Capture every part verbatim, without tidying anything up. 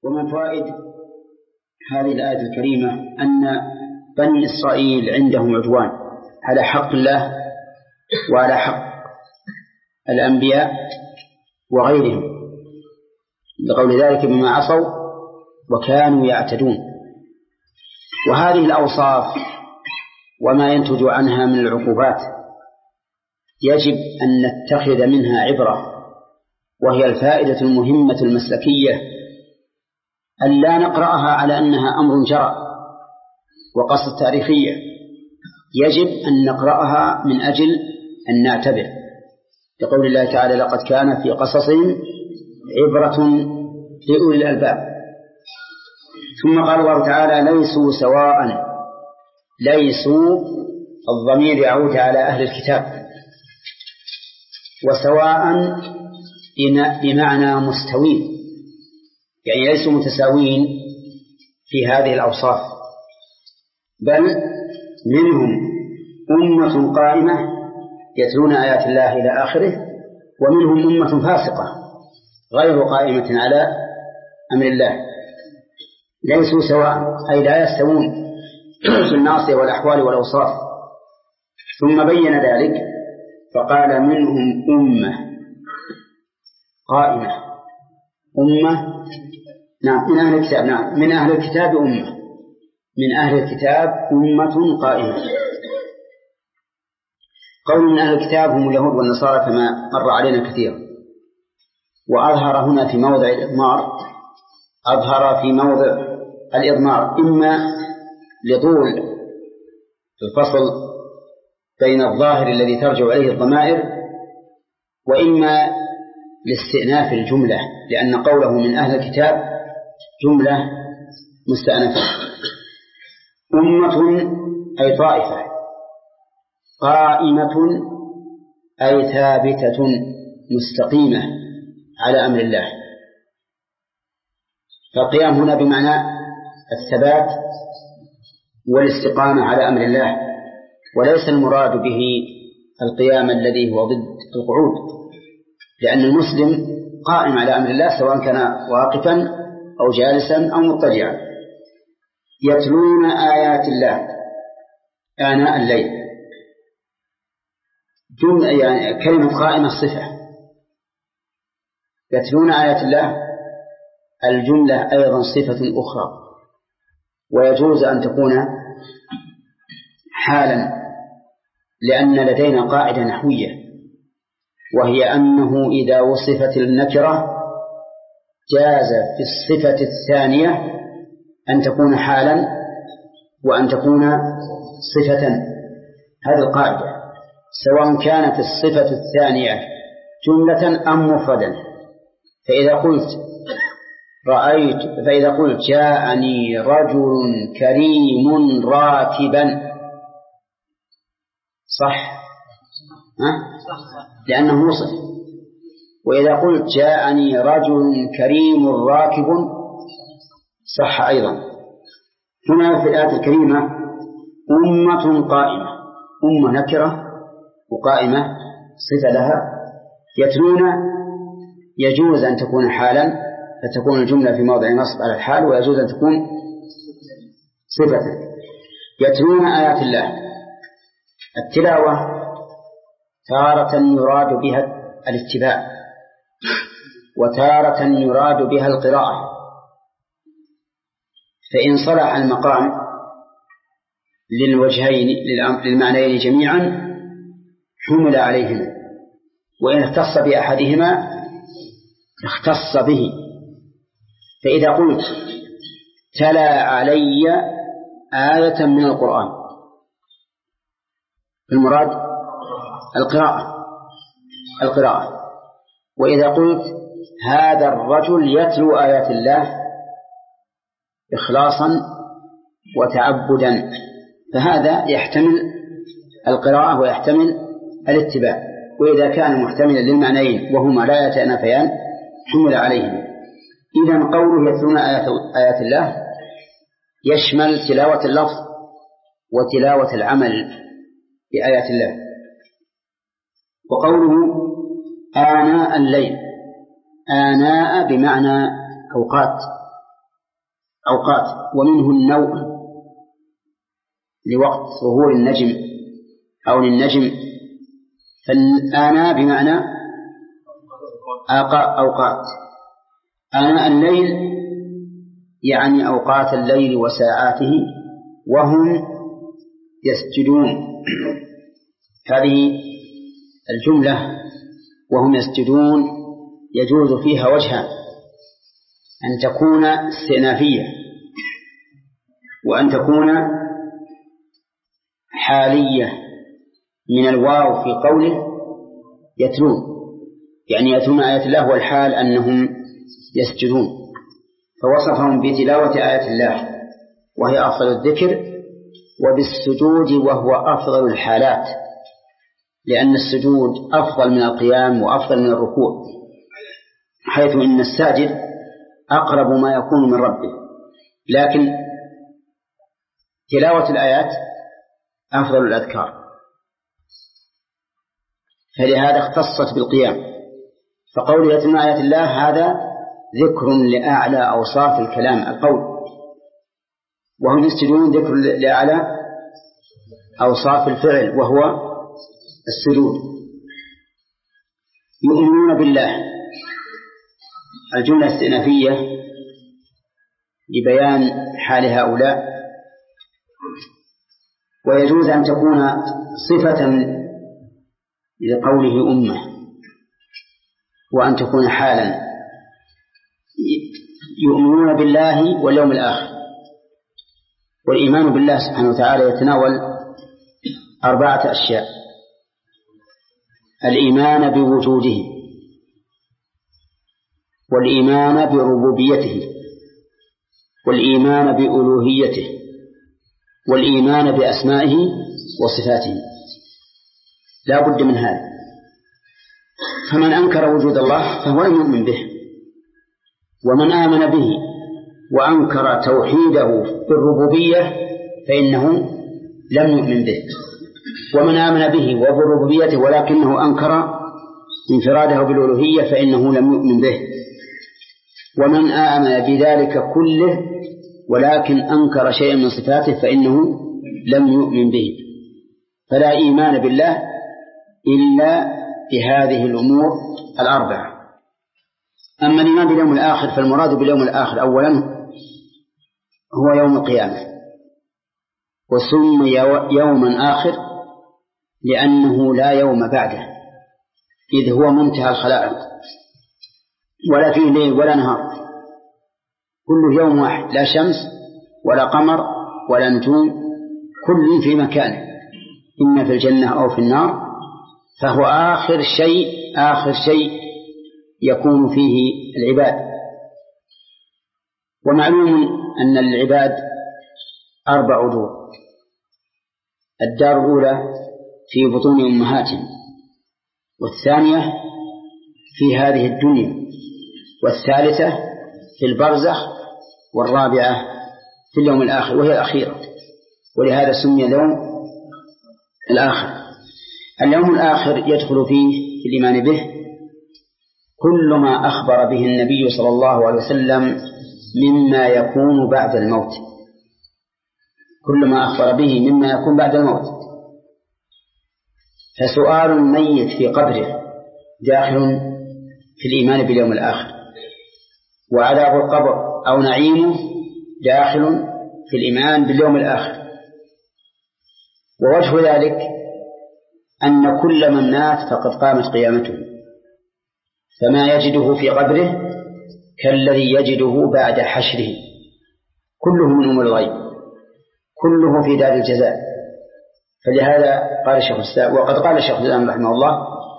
ومن فوائد هذه الآية الكريمة أن بني إسرائيل عندهم عدوان على حق الله وعلى حق الأنبياء وغيرهم، لقول ذلك بما عصوا وكانوا يعتدون. وهذه الأوصاف وما ينتج عنها من العقوبات يجب أن نتخذ منها عبرة، وهي الفائدة المهمة المسلكية أن لا نقرأها على أنها أمر جرى وقصة تاريخية، يجب أن نقرأها من أجل أن نعتبر، لقول الله تعالى لقد كان في قصصهم عبرة لأولي الألباب. ثم قال الله تعالى ليسوا سواء، ليسوا الضمير يعود على أهل الكتاب، وسواء بمعنى مستوين، يعني ليسوا متساوين في هذه الأوصاف، بل منهم أمة قائمة يتلون آيات الله إلى آخره، ومنهم أمة فاسقة غير قائمة على أمر الله. ليسوا سواء أي لا يستوون في الناصية والأحوال والأوصاف. ثم بين ذلك فقال منهم أمة قائمة، أمة نعم من أهل الكتاب، نعم من أهل الكتاب أمة، من أهل الكتاب أمة قائمة. قول من أهل الكتاب هم اليهود والنصارى كما مر علينا كثيرا، وأظهر هنا في موضع الإضمار، أظهر في موضع الإضمار إما لطول الفصل بين الظاهر الذي ترجع إليه الضمائر، وإما لاستئناف الجملة، لأن قوله من أهل الكتاب جملة مستأنفة. أمة أي طائفة، قائمة أي ثابتة مستقيمة على أمر الله. فالقيام هنا بمعنى الثبات والاستقامة على أمر الله، وليس المراد به القيام الذي هو ضد القعود، لأن المسلم قائم على أمر الله سواء كان واقفا أو جالسا أو مضطجعا. يتلون آيات الله آناء الليل، يعني كلمة قائمة صفة، يتلون آيات الله الجملة أيضا صفة أخرى، ويجوز أن تكون حالا، لأن لدينا قاعدة نحوية، وهي أنه إذا وصفت النكرة جاز في الصفة الثانية أن تكون حالا وأن تكون صفة. هذه القاعدة سواء كانت الصفة الثانية جملة أم مفردا. فإذا قلت رأيت، فإذا قلت جاءني رجل كريم راكبا، صح؟ ها؟ لأنه وصف. وإذا قلت جاءني رجل كريم راكب صح أيضا. هنا في الآية الكريمة أمة قائمة، أمة نكرة وقائمة صفة لها. يتلون يجوز أن تكون حالا فتكون الجملة في موضع نصب على الحال، ويجوز أن تكون صفة. يتلون آيات الله. التلاوة تارة يراد بها الاتباع، وتارة يراد بها القراءة، فإن صلح المقام للوجهين للمعنيين جميعا حمل عليهما، وإن اختص بأحدهما اختص به. فإذا قلت تلا علي آية من القرآن المراد القراءة القراءة وإذا قلت هذا الرجل يتلو آيات الله إخلاصا وتعبدا، فهذا يحتمل القراءة ويحتمل الاتباع. وإذا كان محتملا للمعنيين وهما لا يتنافيان حمل عليهم. إذن قوله يتلون آيات, آيات الله يشمل تلاوة اللفظ وتلاوة العمل بآيات الله. وقوله آناء الليل، آناء بمعنى أوقات، أوقات، ومنه النوء لوقت ظهور النجم أو للنجم، فالآناء بمعنى أوقات. آناء الليل يعني أوقات الليل وساعاته وهم يسجدون. هذه الجملة وهم يسجدون يجوز فيها وجهان: أن تكون استئنافية وأن تكون حالية من الواو في قوله يتلون، يعني يتلون آيات الله، والحال أنهم يسجدون، فوصفهم بتلاوة آيات الله وهي أفضل الذكر، وبالسجود وهو أفضل الحالات، لأن السجود أفضل من القيام وأفضل من الركوع، حيث إن الساجد أقرب ما يكون من ربه، لكن تلاوة الآيات أفضل الأذكار، فلهذا اختصت بالقيام. فقول يتلون آيات الله هذا ذكر لأعلى أوصاف الكلام القول، وهم يسجدون ذكر لأعلى أوصاف الفعل وهو السجود. يؤمنون بالله، الجملة الاستئنافية لبيان حال هؤلاء، ويجوز أن تكون صفة لقوله أمة، وأن تكون حالا. يؤمنون بالله واليوم الآخر. والإيمان بالله سبحانه وتعالى يتناول أربعة أشياء: الإيمان بوجوده، والإيمان بربوبيته، والإيمان بألوهيته، والإيمان بأسمائه وصفاته. لا بد من هذا. فمن أنكر وجود الله فهو لم يؤمن به، ومن آمن به وأنكر توحيده بالربوبية فإنه لم يؤمن به، ومن آمن به وبربوبيته ولكنه أنكر انفراده بالألوهية فإنه لم يؤمن به، ومن آمن بذلك كله ولكن أنكر شيئا من صفاته فإنه لم يؤمن به. فلا إيمان بالله إلا بهذه الأمور الأربعة. أما الإيمان باليوم الآخر فالمراد باليوم الآخر أولا هو يوم القيامة، وسمي يوما آخر لأنه لا يوم بعده، إذ هو منتهى الخلائق، ولا فيه ليل ولا نهار، كله يوم واحد، لا شمس ولا قمر ولا نجوم، كل في مكانه، إما في الجنة أو في النار، فهو آخر شيء آخر شيء يكون فيه العباد. ومعلوم أن العباد أربع دور: الدار الأولى في بطون أمهاتهم، والثانية في هذه الدنيا، والثالثة في البرزخ، والرابعة في اليوم الآخر وهي الأخيرة، ولهذا سمي اليوم الآخر. اليوم الآخر يدخل فيه في الإيمان به كل ما أخبر به النبي صلى الله عليه وسلم مما يكون بعد الموت، كل ما أخبر به مما يكون بعد الموت. فسؤال الميت في قبره داخل في الإيمان باليوم الآخر، وعذاب القبر أو نعيمه داخل في الإيمان باليوم الآخر. ووجه ذلك أن كل من مات فقد قامت قيامته، فما يجده في قبره كالذي يجده بعد حشره، كله من أمور الغيب، كله في دار الجزاء. فلهذا قال الشيخ الإسلام، وقد قال الشيخ الإسلام رحمه الله: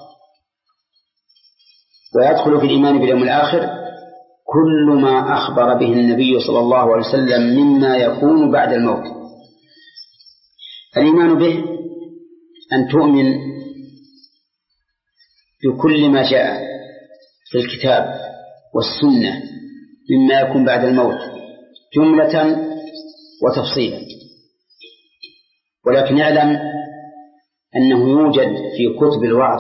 ويدخل في الإيمان باليوم الآخر كل ما أخبر به النبي صلى الله عليه وسلم مما يكون بعد الموت. الإيمان به أن تؤمن بكل ما جاء في الكتاب والسنة مما يكون بعد الموت جملة وتفصيلا، ولكن اعلم أنه يوجد في كتب الوعظ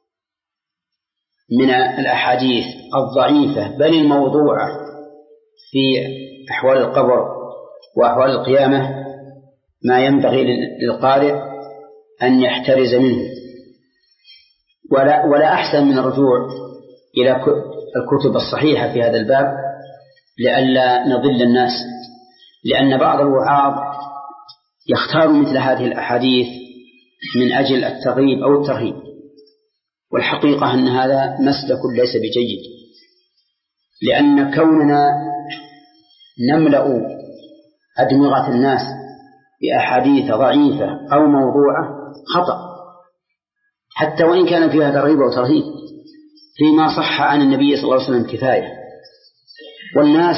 من الأحاديث الضعيفة بل الموضوعة في أحوال القبر وأحوال القيامة ما ينبغي للقارئ أن يحترز منه، ولا, ولا أحسن من الرجوع إلى الكتب الصحيحة في هذا الباب لئلا نضل الناس، لأن بعض الوعاظ يختار مثل هذه الأحاديث من أجل الترغيب أو الترهيب، والحقيقة أن هذا مسلك ليس بجيد، لأن كوننا نملأ أدمغة الناس بأحاديث ضعيفة أو موضوعة خطأ، حتى وإن كان فيها ترغيب أو ترهيب، فيما صح عن النبي صلى الله عليه وسلم كفاية. والناس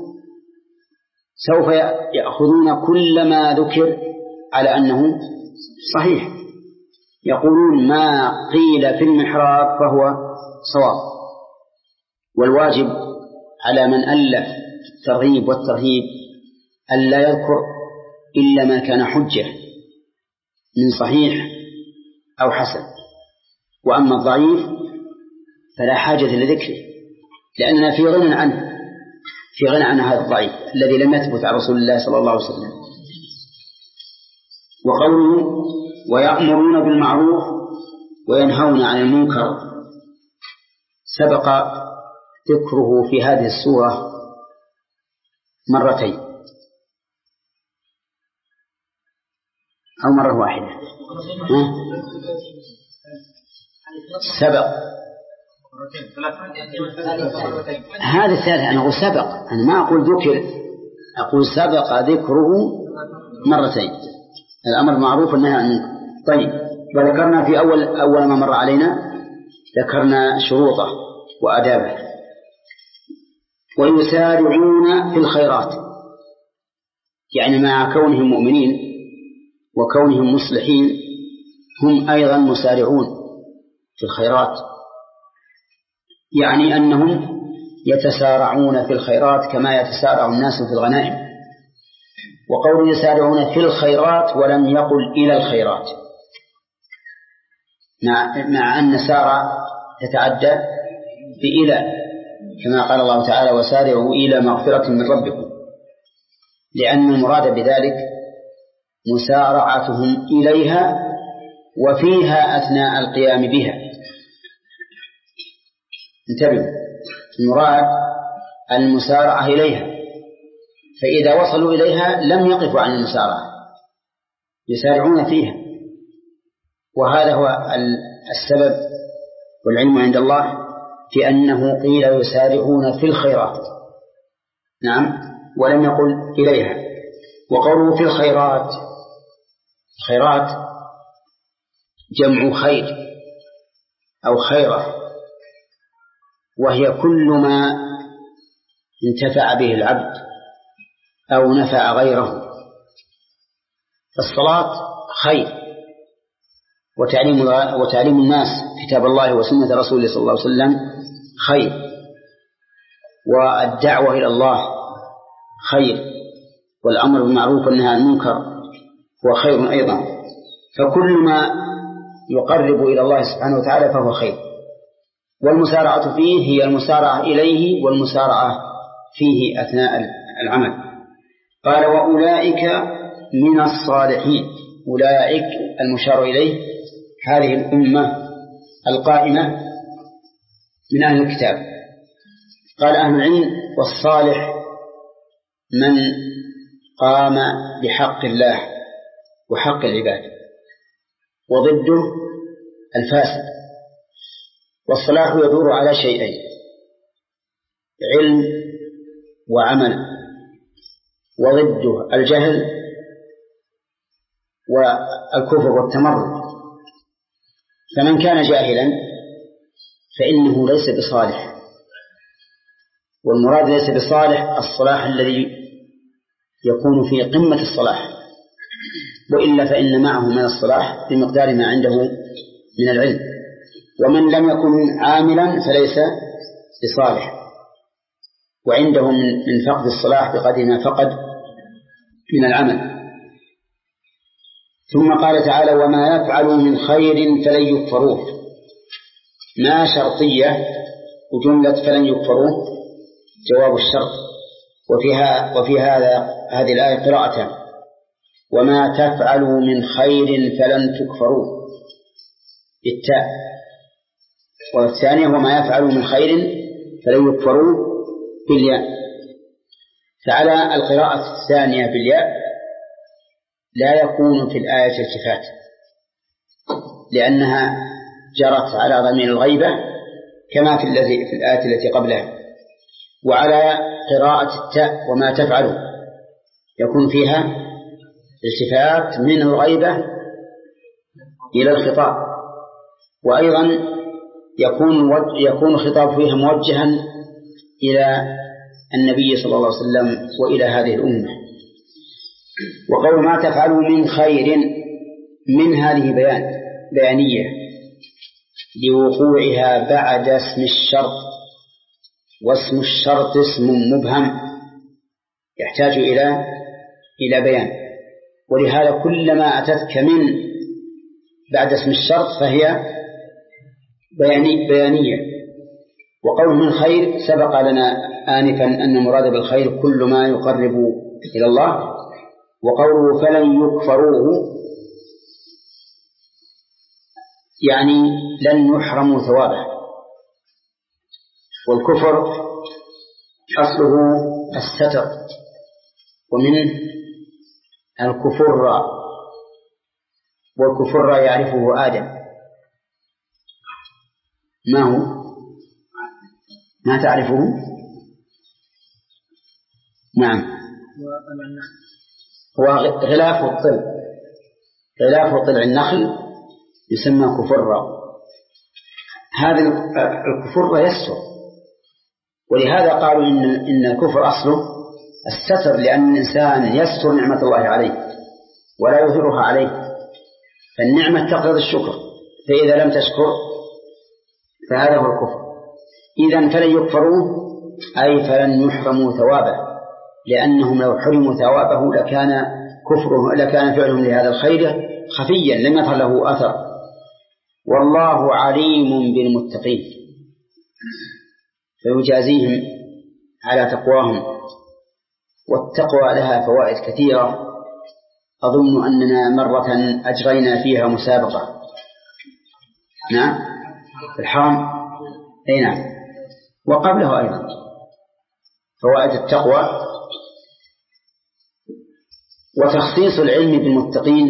سوف يأخذون كل ما ذكر على أنه صحيح، يقولون ما قيل في المحراب فهو صواب. والواجب على من ألف الترغيب والترهيب ألا يذكر إلا ما كان حجة من صحيح أو حسن، وأما الضعيف فلا حاجة لذكره، لأننا في غنى عنه في غنى عن هذا الضعيف الذي لم يثبت عن رسول الله صلى الله عليه وسلم. وقوله ويأمرون بالمعروف وينهون عن المنكر سبق ذكره في هذه السورة مرتين أو مرة واحدة. سبق هذا الثالث، أنا أقول سبق، أنا ما أقول ذكر، أقول سبق ذكره مرتين، الأمر معروف والنهي عن المنكر. طيب، وذكرنا في أول أول ما مر علينا ذكرنا شروطه وآدابه. ويسارعون في الخيرات، يعني مع كونهم مؤمنين وكونهم مصلحين هم أيضا مسارعون في الخيرات، يعني أنهم يتسارعون في الخيرات كما يتسارع الناس في الغنائم. وقول يسارعون في الخيرات ولم يقل إلى الخيرات، مع, مع أن سارع تتعدى بإلى، كما قال الله تعالى وسارعوا إلى مغفرة من ربكم، لأن المراد بذلك مسارعتهم إليها وفيها أثناء القيام بها. انتبهوا، المراد المسارعة إليها، فإذا وصلوا إليها لم يقفوا عن المسارعة، يسارعون فيها. وهذا هو السبب والعلم عند الله في أنه قيل يسارعون في الخيرات، نعم، ولم يقل إليها. وقوله في الخيرات، خيرات جمع خير أو خيرة، وهي كل ما انتفع به العبد أو نفع غيره. فالصلاة خير، وتعليم, وتعليم الناس كتاب الله وسنة رسوله صلى الله عليه وسلم خير، والدعوة إلى الله خير، والأمر بالمعروف والنهي عن المنكر هو خير أيضا. فكل ما يقرب إلى الله سبحانه وتعالى فهو خير، والمسارعة فيه هي المسارعة إليه والمسارعة فيه أثناء العمل. قال وأولئك من الصالحين، أولئك المشار إليه هذه الأمة القائمة من أهل الكتاب. قال أهل العلم والصالح من قام بحق الله وحق العباد، وضده الفاسد. والصلاح يدور على شيئين: علم وعمل، وضده الجهل والكفر والتمرد. فمن كان جاهلا فإنه ليس بصالح، والمراد ليس بصالح الصلاح الذي يكون في قمة الصلاح، وإلا فإن معه من الصلاح بمقدار ما عنده من العلم. ومن لم يكن عاملا فليس بصالح، وعنده من فقد الصلاح بقدر ما فقد من العمل. ثم قال تعالى وما يفعلوا من خير فلن يكفروه. ما شرطية، وجملة فلن يكفروه جواب الشرط، وفيها وفي هذا هذه الآية قراءتان: وما تفعلوا من خير فلن تكفروه بالتاء، والثانية وما يفعلوا من خير فلن يكفروه بالياء. فعلى القراءة الثانية بالياء لا يكون في الآية التفات، لأنها جرت على ضمير الغيبة كما في الذي في الآية التي قبلها. وعلى قراءة التاء وما تفعلوا يكون فيها التفات من الغيبة إلى الخطاب، وأيضا يكون يكون الخطاب فيها موجها إلى النبي صلى الله عليه وسلم وإلى هذه الأمة. وقول ما تفعلوا من خير من هذه بيان بيانية لوقوعها بعد اسم الشرط، واسم الشرط اسم مبهم يحتاج إلى إلى بيان، ولهذا كلما أتتك من بعد اسم الشرط فهي بياني بيانية. وقول من خير سبق لنا آنفا أن المراد بالخير كل ما يقرب إلى الله. وقوله فلن يكفروه يعني لن يحرموا ثوابه. والكفر أصله الستر، ومن الكفر، والكفر يعرفه آدم. ما هو؟ ما تعرفه؟ نعم، هو غلاف الطل، غلاف طلع النخل يسمى كفرة. هذا الكفر يسر، ولهذا قالوا إن إن الكفر أصله الستر، لأن الإنسان يستر نعمة الله عليه ولا يظهرها عليه، فالنعمة تقتضي الشكر، فإذا لم تشكر فهذا هو الكفر. إذن فلن يكفروه أي فلن يحرموا ثوابه، لأنهم لو حرموا ثوابه لكان كفره لكان فعلهم لهذا الخير خفيا لم يظهر له أثر. والله عليم بالمتقين، فيجازيهم على تقواهم. والتقوى لها فوائد كثيرة، أظن أننا مرة أجرينا فيها مسابقة. نعم، في الحرم، أي نعم، وقبله أيضا فوائد التقوى. وتخصيص العلم بالمتقين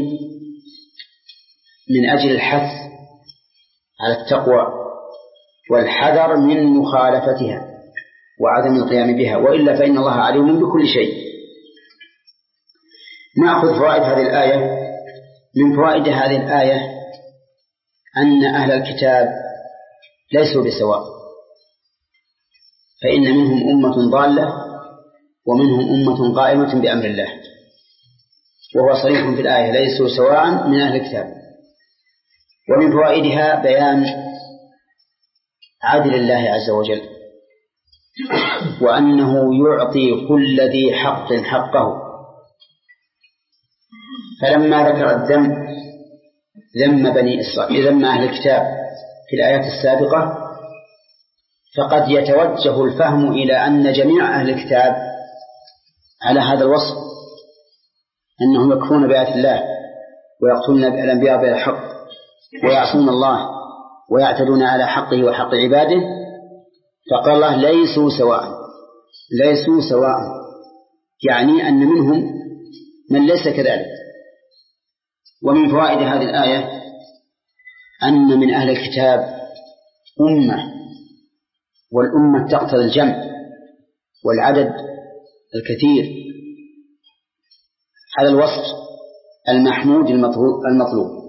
من أجل الحث على التقوى والحذر من مخالفتها وعدم القيام بها، وإلا فإن الله عليم بكل شيء. نأخذ فوائد هذه الآية. من فوائد هذه الآية أن أهل الكتاب ليسوا بسواء، فإن منهم أمة ضالة ومنهم أمة قائمة بأمر الله، وهو صريح في الآية ليسوا سواء من أهل الكتاب. ومن فوائدها بيان عدل الله عز وجل، وأنه يعطي كل ذي حق حقه. فلما ذكر الذم ذم بني إسرائيل ذم أهل الكتاب في الآيات السابقة، فقد يتوجه الفهم إلى أن جميع أهل الكتاب على هذا الوصف، أنهم يكفرون بآيات الله ويقتلون الأنبياء بغير حق ويعصون الله ويعتدون على حقه وحق عباده. فقال الله ليسوا سواء، ليسوا سواء، يعني أن منهم من ليس كذلك. ومن فوائد هذه الآية أن من أهل الكتاب أمة، والأمة تقتضي الجمع والعدد الكثير على الوصف المحمود المطلوب.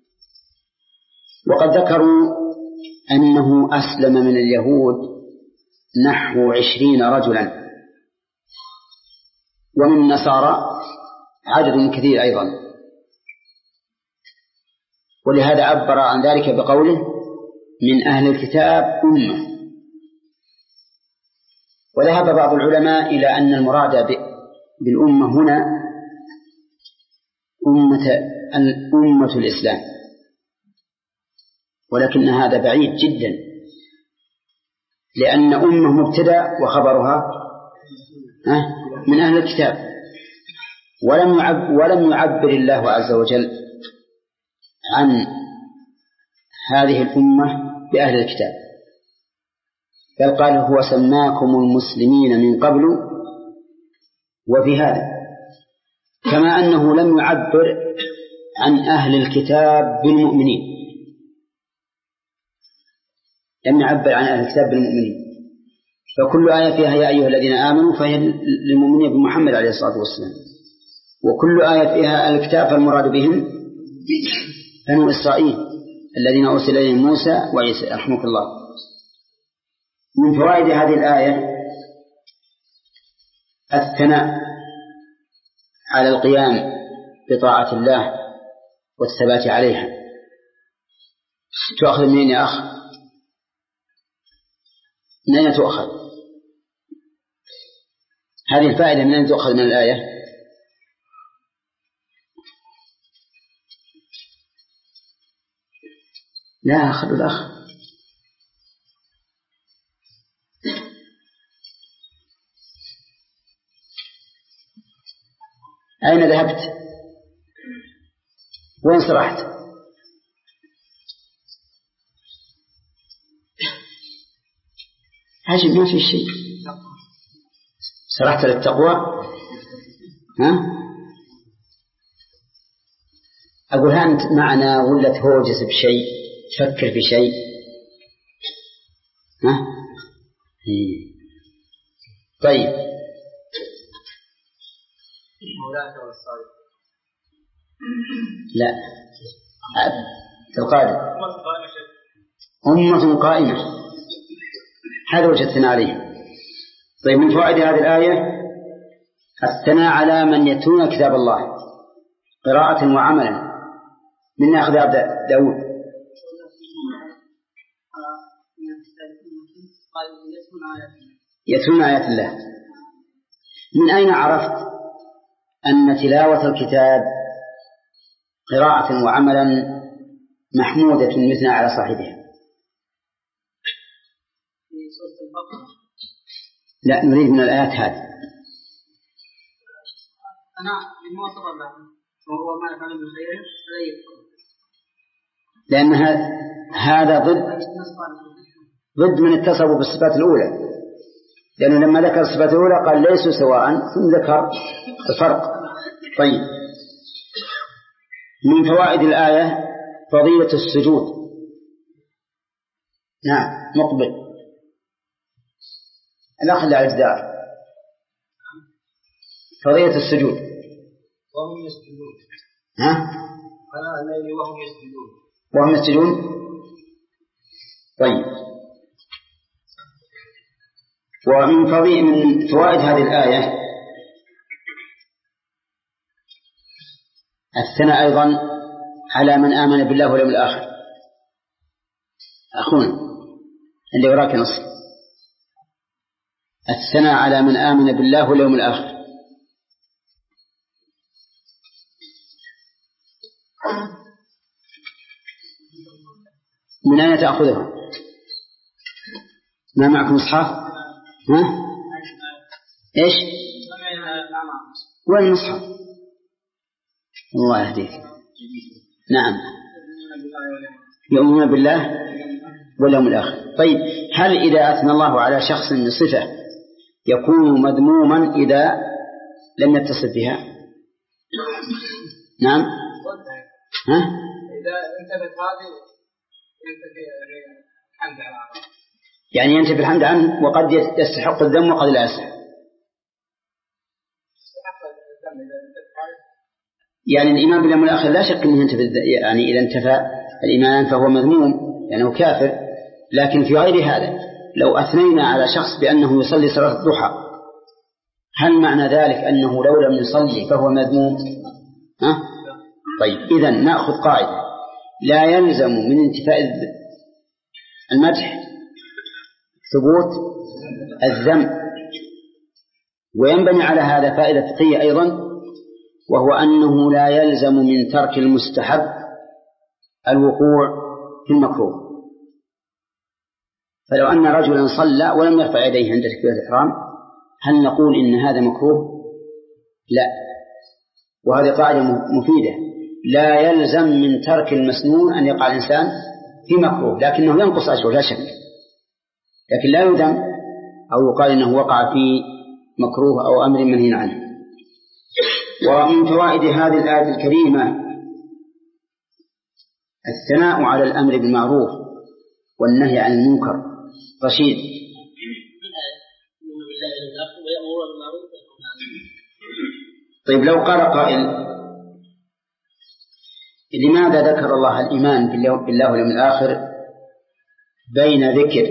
وقد ذكروا أنه أسلم من اليهود نحو عشرين رجلا، ومن النصارى عدد كثير أيضا، ولهذا عبر عن ذلك بقوله من أهل الكتاب أمة. وذهب بعض العلماء إلى أن المراد بالأمة هنا أمة أمة الإسلام، ولكن هذا بعيد جدا، لأن أمة مبتدأ وخبرها من أهل الكتاب، ولم يعبر, ولم يعبر الله عز وجل عن هذه الأمة بأهل الكتاب، بل قال هو سماكم المسلمين من قبل وفي هذا، كما أنه لم يعبر عن أهل الكتاب بالمؤمنين، لم يعبر عن أهل الكتاب بالمؤمنين، فكل آية فيها يا أيها الذين آمنوا فهي للمؤمنين بمحمد عليه الصلاة والسلام، وكل آية فيها أهل الكتاب فالمراد بهم بنو إسرائيل الذين أرسل إليهم موسى وعيسى رحمك الله. من فوائد هذه الآية الثناء على القيام بطاعة الله والثبات عليها. تؤخذ منين يا أخ؟ من أين تؤخذ هذه الفائدة؟ من أين تؤخذ من الآية؟ لا أخذ الأخ. أين ذهبت؟ وين سرحت؟ عجب ما في شيء. سرحت للتقوى؟ ها؟ أقول أنت معنا ولا تهوجس بشيء، تفكر في شيء؟ ها؟ طيب لا القادم أمة قائمة، هذا وجه الثناء عليهم. طيب من فوائد هذه الآية الثناء على من يتلون كتاب الله قراءة وعملا. من نأخذ عبد داود يتلون آيات الله. من أين عرفت أن تلاوة الكتاب قراءة وعملا محمودة مثنى على صاحبها؟ لا نريد من الآيات هذه. أنا بمواصف الله وهو ما يفعل من خير لا يذكر، لأن هذا ضد ضد من اتصفوا بالصفات الأولى، لأنه لما ذكر الصفات الأولى قال ليسوا سواء ثم ذكر الفرق. طيب من فوائد الآية فضيلة السجود. نعم مقبل الأخ اللي على الجدار. فضيلة السجود وهم يسجدون. ها؟ أنا الليل وهم يسجدون. وهم يسجدون. طيب ومن فضيلة من فوائد هذه الآية الثناء أيضا على من آمن بالله واليوم الآخر. أخونا اللي وراك نص الثناء على من آمن بالله واليوم الآخر. من أين تأخذها؟ ما معكم مصحف؟ ها؟ إيش؟ وين المصحف؟ الله يهديك. نعم يؤمنون بالله واليوم الآخر. طيب هل إذا أثنى الله على شخص بصفة يكون مذموما إذا لم يتصف بها؟ نعم. ها؟ إذا انتبت هذه ينتبه الحمد عنه، يعني ينتبه الحمد عنه وقد يستحق الذم وقد لا يستحق. يعني الإيمان باليوم الآخر لا شك أنه ينتفى، يعني إذا انتفى الإيمان فهو مذموم لأنه يعني كافر. لكن في غير هذا لو أثنينا على شخص بأنه يصلي صلاة الضحى هل معنى ذلك أنه لو لم يصلي فهو مذموم؟ ها؟ طيب إذن نأخذ قاعدة لا يلزم من انتفاء المدح ثبوت الذم. وينبني على هذا فائدة فقهية أيضا، وهو أنه لا يلزم من ترك المستحب الوقوع في المكروه. فلو أن رجلا صلى ولم يرفع يديه عند تكبيرة الإحرام هل نقول إن هذا مكروه؟ لا. وهذه قاعدة مفيدة، لا يلزم من ترك المسنون أن يقع الإنسان في مكروه، لكنه ينقص أجره لا شك، لكن لا يذم أو يقال إنه وقع في مكروه أو أمر منهي عنه. ومن فوائد هذه الآية الكريمة الثناء على الأمر بالمعروف والنهي عن المنكر. رشيد. طيب لو قال قائل لماذا ذكر الله الإيمان بالله واليوم الآخر بين ذكر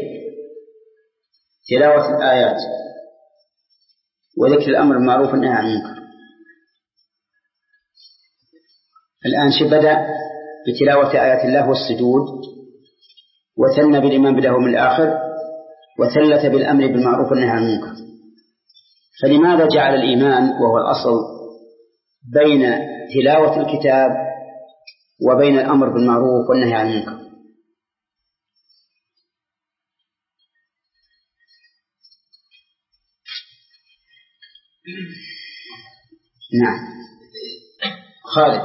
تلاوة الآيات وذكر الأمر بالمعروف والنهي عن المنكر؟ الآن شو بدأ بتلاوة آيات الله والسجود، وثنى بالإيمان بالله واليوم الآخر، وثلث بالأمر بالمعروف والنهي عن المنكر. فلماذا جعل الإيمان وهو الأصل بين تلاوة الكتاب وبين الأمر بالمعروف والنهي عن المنكر؟ نعم خالد.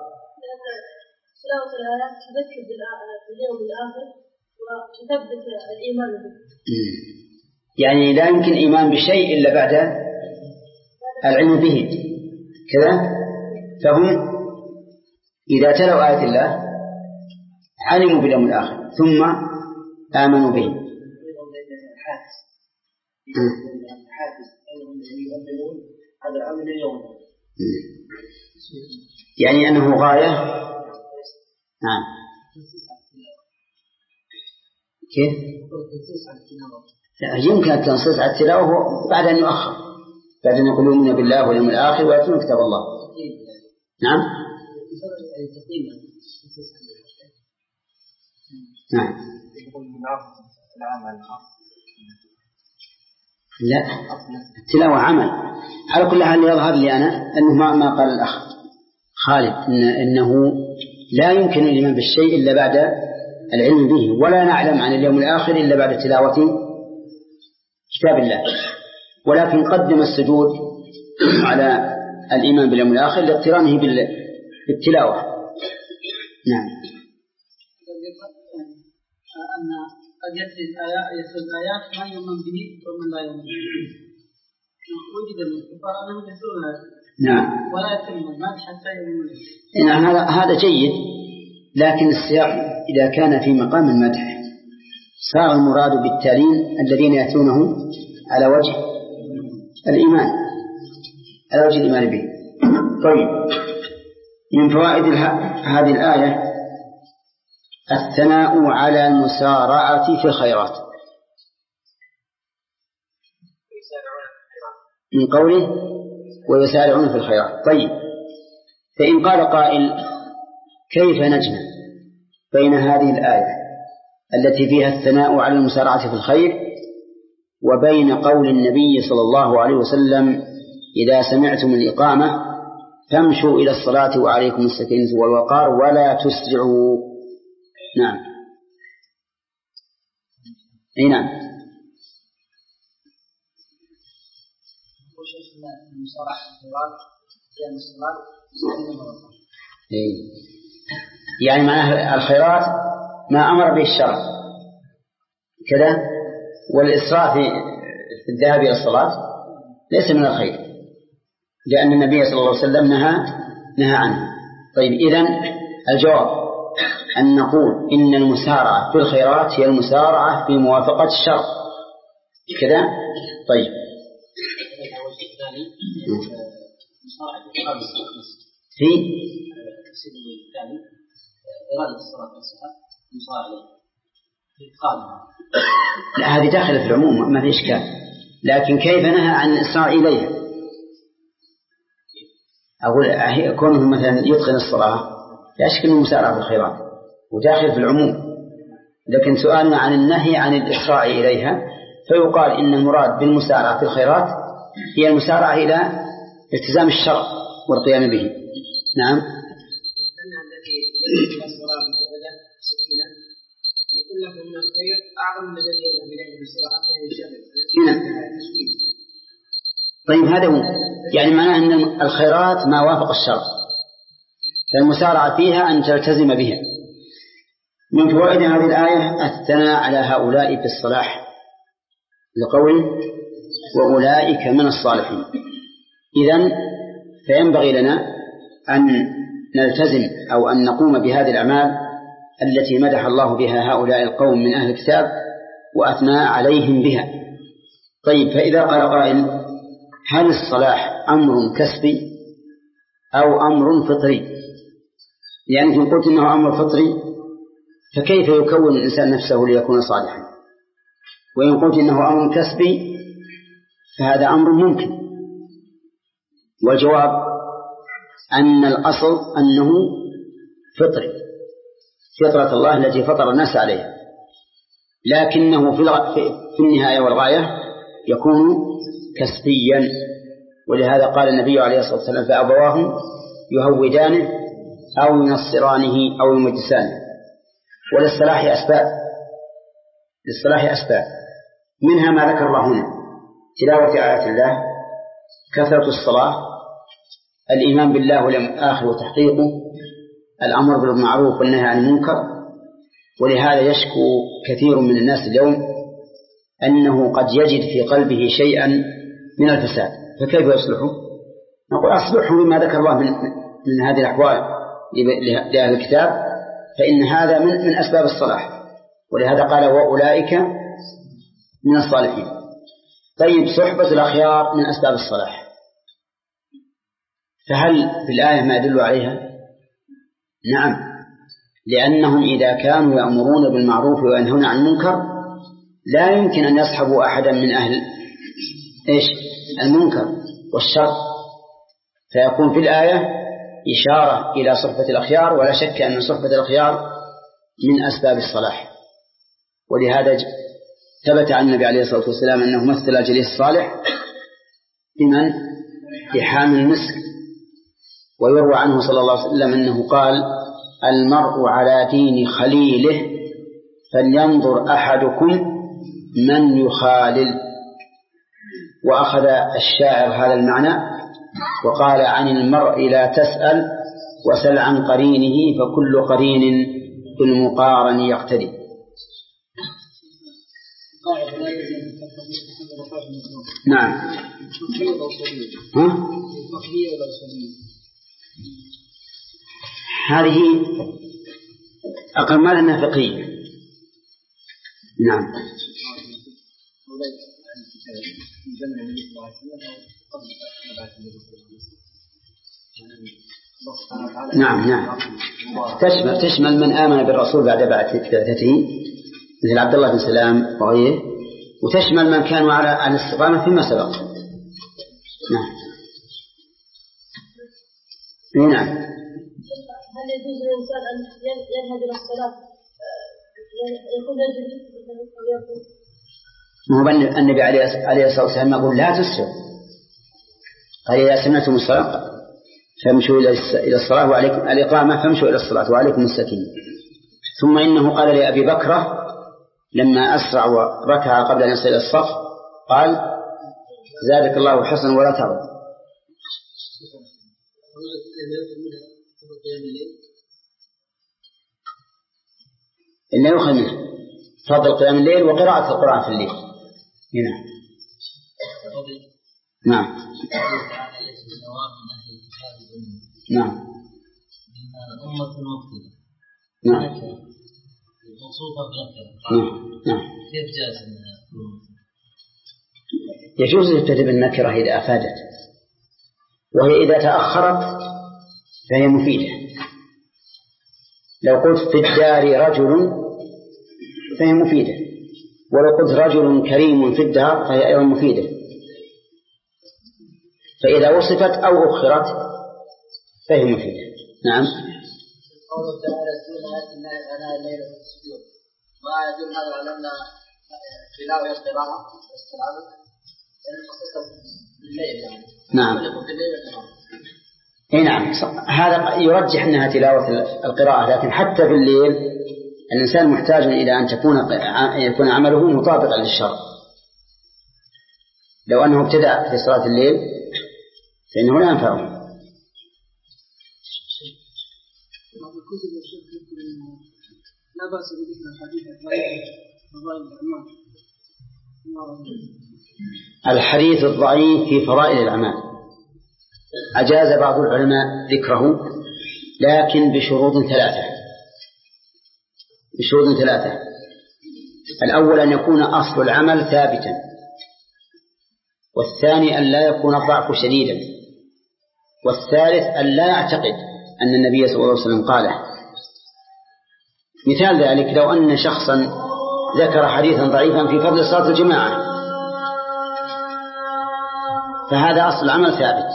تلاوة الآيات تذكر باليوم الآخر وتثبت الإيمان به. يعني لا يمكن إيمان بشيء إلا بعد العلم به كذا. فهم إذا تلوا آيات الله علموا باليوم الآخر ثم آمنوا به. يعني أنه غاية. نعم. كيف؟ يمكن التنصيص على التلاوة بعد أن يؤخر، بعد أن يقولوا منا بالله واليوم الآخر ويتلون كتاب الله. نعم. نعم. لا، التلاوة عمل. على كل حال يظهر لي أنا أنه ما ما قال الأخ خالد إن إنه لا يمكن الإيمان بالشيء إلا بعد العلم به، ولا نعلم عن اليوم الآخر إلا بعد تلاوة كتاب الله، ولكن قدم السجود على الإيمان باليوم الآخر لاقترانه بالتلاوة. نعم. أن قد يتلي الآيات الآيات ما يؤمن به ومن لا يؤمن به. وجد من الكفار أنهم يتلون نعم. ولا يتم المدح حتى يؤمنون به. نعم هذا هذا جيد، لكن السياق إذا كان في مقام المدح صار المراد بالتالين الذين يأتونه على وجه الإيمان، على وجه الإيمان به. طيب من فوائد هذه الآية الثناء على المسارعة في الخيرات، من قوله ويسارعون في الخيرات. طيب فإن قال قائل كيف نجمع بين هذه الآية التي فيها الثناء على المسارعة في الخير وبين قول النبي صلى الله عليه وسلم إذا سمعتم الإقامة فامشوا إلى الصلاة وعليكم السكينة والوقار ولا تسرعوا؟ نعم. أي نعم. يعني معناه الخيرات ما أمر به الشرع كذا، والإسراف في الذهاب إلى الصلاة ليس من الخير لأن النبي صلى الله عليه وسلم نهى نهى عنه. طيب إذن الجواب أن نقول إن المسارعة في الخيرات هي المسارعة في موافقة الشرع كذا. طيب في إرادة الصلاة والسلام مصارعة لا هذه داخلة في العموم ما في إشكال، لكن كيف نهى عن الإسراع إليها؟ أقول كونه مثلا يدخل الصلاة لا شك أنه مسارعة في الخيرات وداخل في العموم، لكن سؤالنا عن النهي عن الإسراع إليها فيقال إن المراد بالمسارعة في الخيرات هي المسارعة إلى التزام الشرع والقيام به. نعم. يقول له من الخير أعظم من الذي يذهب إليه بسرعة فينشغل. نعم. طيب هذا هو، يعني معناه أن الخيرات ما وافق الشرع فالمسارعة فيها أن تلتزم بها. من فوائد هذه الآية الثناء على هؤلاء بالصلاح لقول وأولئك من الصالحين. إذن فينبغي لنا أن نلتزم أو أن نقوم بهذه الأعمال التي مدح الله بها هؤلاء القوم من أهل الكتاب وأثنى عليهم بها. طيب فإذا قال قائل هل الصلاح أمر كسبي أو أمر فطري؟ يعني إن قلت إنه أمر فطري فكيف يكون الإنسان نفسه ليكون صالحا؟ وإن قلت إنه أمر كسبي فهذا أمر ممكن. والجواب أن الأصل أنه فطري، فطرة الله التي فطر الناس عليها، لكنه في النهاية والغاية يكون كسبيا. ولهذا قال النبي عليه الصلاة والسلام فأبواه يهودانه أو ينصرانه أو يمجسانه. وللصلاح أسباب، للصلاح أسباب منها ما ذكر الله هنا تلاوة آيات الله، كثرة الصلاة، الإيمان بالله واليوم الآخر وتحقيقه، الأمر بالمعروف والنهي عن المنكر. ولهذا يشكو كثير من الناس اليوم أنه قد يجد في قلبه شيئا من الفساد، فكيف يصلحه؟ نقول أصلحه بما ذكر الله من, من هذه الأحوال لأهل الكتاب، فإن هذا من, من أسباب الصلاح. ولهذا قال وأولئك من الصالحين. طيب صحبة الأخيار من أسباب الصلاح، فهل في الآية ما يدل عليها؟ نعم، لأنهم إذا كانوا يأمرون بالمعروف وينهون عن المنكر لا يمكن أن يصحبوا أحدا من أهل إيش المنكر والشر، فيكون في الآية إشارة إلى صحبة الأخيار، ولا شك أن صحبة الأخيار من أسباب الصلاح. ولهذا ثبت عن النبي عليه الصلاة والسلام أنه مثل الجليس الصالح بمن؟ بحامل المسك. ويروى عنه صلى الله عليه وسلم أنه قال المرء على دين خليله فلينظر أحدكم من يخالل. وأخذ الشاعر هذا المعنى وقال عن المرء لا تسأل وسل عن قرينه فكل قرين بالمقارن يقتدي. نعم. ها؟ هذه أقل مال فقهية. نعم. نعم نعم تشمل تشمل من آمن بالرسول بعد بعثته مثل عبد الله بن سلام وغيره، وتشمل من كانوا على على الاستقامة فيما سبق. نعم. نعم. هل يجوز للإنسان أن يذهب إلى الصلاة يكون يجب هو النبي عليه الصلاة والسلام يقول لا تسروا، قال إذا سمعتم الصلاة فامشوا إلى الصلاة وعليكم الإقامة فامشوا إلى الصلاة وعليكم السكينة. ثم إنه قال لأبي بكرة لما أسرع وركع قبل أن يصل إلى الصف قال زادك الله حسنا ولا تعود. إنه يؤخذ منه فضل قيام الليل وقراءة القرآن في الليل. هنا. نعم. نعم. أمة المفضلة. نعم. موصوفة بنكرة. نعم. نعم. كيف جاز؟ يجوز تكتب النكرة إذا أفادت، وهي إذا تأخرت فهي مفيدة. لو قلت في الدار رجل فهي مفيدة، ولو قلت رجل كريم في الدار فهي أيضا مفيدة. فإذا وصفت أو أخرت فهي مفيدة. نعم. قوله تعالى سورة الله أنا الليل والسجود ما يدل هذا على أن تلاوة القراءة واستلعاب خصوصا بالليل يعني. نعم. إيه نعم. هذا يرجح أنها تلاوة القراءة، لكن حتى في الليل الإنسان محتاج إلى أن تكون يكون عمله مطابقا للشرع. لو أنه ابتدأ في صلاة الليل فإنه لا ينفعه. لا بأس بذكر الحديث الحديث الضعيف في فضائل الأعمال أجاز بعض العلماء ذكره، لكن بشروط ثلاثة بشروط ثلاثة الأول أن يكون أصل العمل ثابتا، والثاني أن لا يكون الضعف شديدا، والثالث أن لا يعتقد أن النبي صلى الله عليه وسلم قاله. مثال ذلك لو أن شخصا ذكر حديثا ضعيفا في فضل صلاة الجماعة، فهذا أصل العمل ثابت،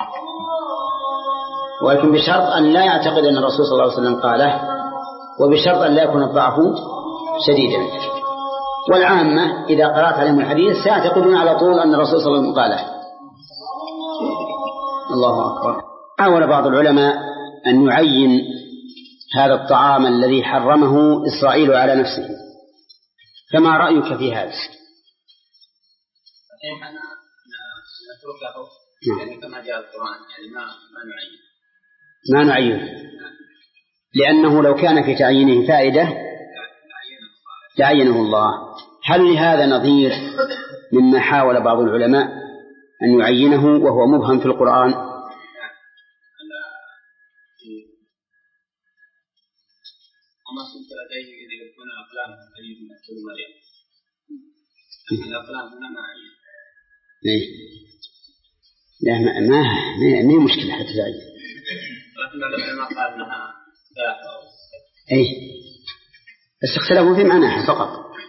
ولكن بشرط أن لا يعتقد أن الرسول صلى الله عليه وسلم قاله، وبشرط أن لا يكون الضعف شديدا. والعامة إذا قرأت عليهم الحديث سيعتقدون على طول أن الرسول صلى الله عليه وسلم قاله. الله أكبر. حاول بعض العلماء أن يعين هذا الطعام الذي حرمه إسرائيل على نفسه، فما رأيك في هذا؟ أنا نترك له يعني كما جاء القرآن، يعني ما ما نعين ما نعينه، لأنه لو كان في تعيينه فائدة تعينه الله. هل لهذا نظير مما حاول بعض العلماء أن يعينه وهو مبهم في القرآن؟ وما كنت لديه إذا يكون أقلام قريب من كل مريم، الأقلام هنا ما عين. إيه لا ما ما ما هي مشكلة حتى تعين. لكن ما قال لها ثلاثة. إيه بس اختلفوا في معناها فقط.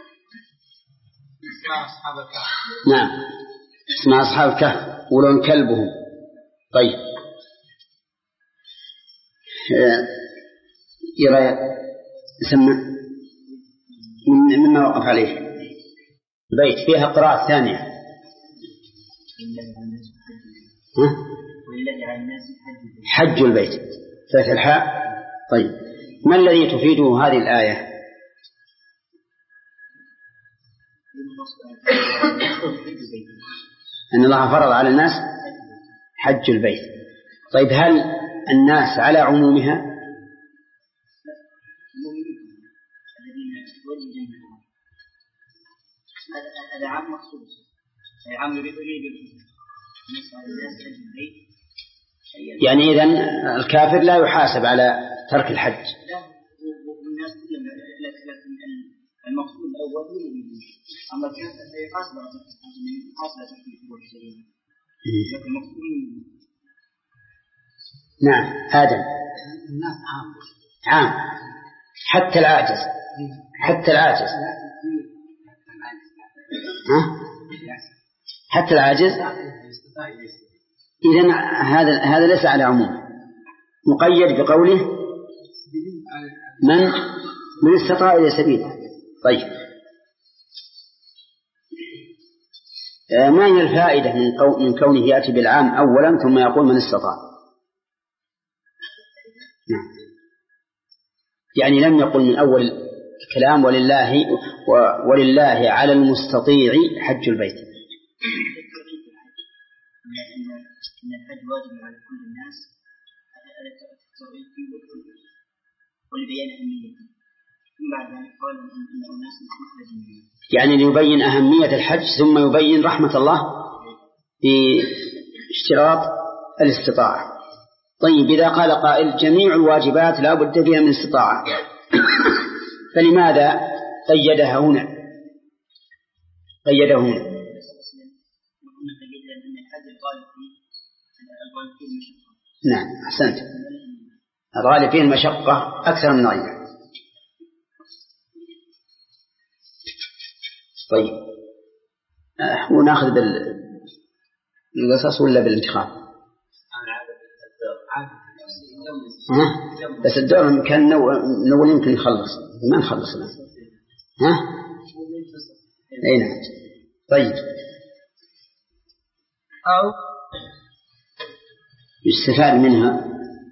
اسماء أصحاب الكهف. نعم اسماء أصحاب الكهف ولون كلبهم. طيب يرى يسمى مما وقف عليه بيت فيها قراءة ثانية. حج البيت فتح الحاء. طيب ما الذي تفيده هذه الآية؟ أن الله فرض على الناس حج البيت. طيب هل الناس على عمومها؟ هذا عام مخصوص، عام يريد يعني إذن الكافر لا يحاسب على ترك الحج. والناس لكن المقصود الأول أما الكافر يحاسب على ترك الحج، يحاسب على ترك الحج، لكن المقصود نعم آدم الناس عام عام حتى العاجز حتى العاجز ها؟ حتى العاجز. إذن هذا هذا ليس على عموم، مقيد بقوله من من استطاع إلى سبيل. طيب ما هي الفائدة من من كونه يأتي بالعام أولا ثم يقول من استطاع؟ يعني لم يقل من أول الكلام ولله ولله على المستطيع حج البيت. أن الحج واجب على كل الناس على التوحيد ولبيان أهميته، ثم بعد ذلك قال أن الناس محتاجين، يعني ليبين أهمية الحج ثم يبين رحمة الله باشتراط الاستطاعة. طيب إذا قال قائل جميع الواجبات لا بد فيها من استطاعة، فلماذا قيدها هنا قيدها هنا؟ نعم أحسنت، الغالب فيه المشقة أكثر من غيره. طيب أه ونأخذ بالقصص ولا بالانتخاب؟ ها؟ بس الدور كان نقول يمكن نخلص ما نخلص الآن. ها؟ أي نعم. طيب أو يستفاد منها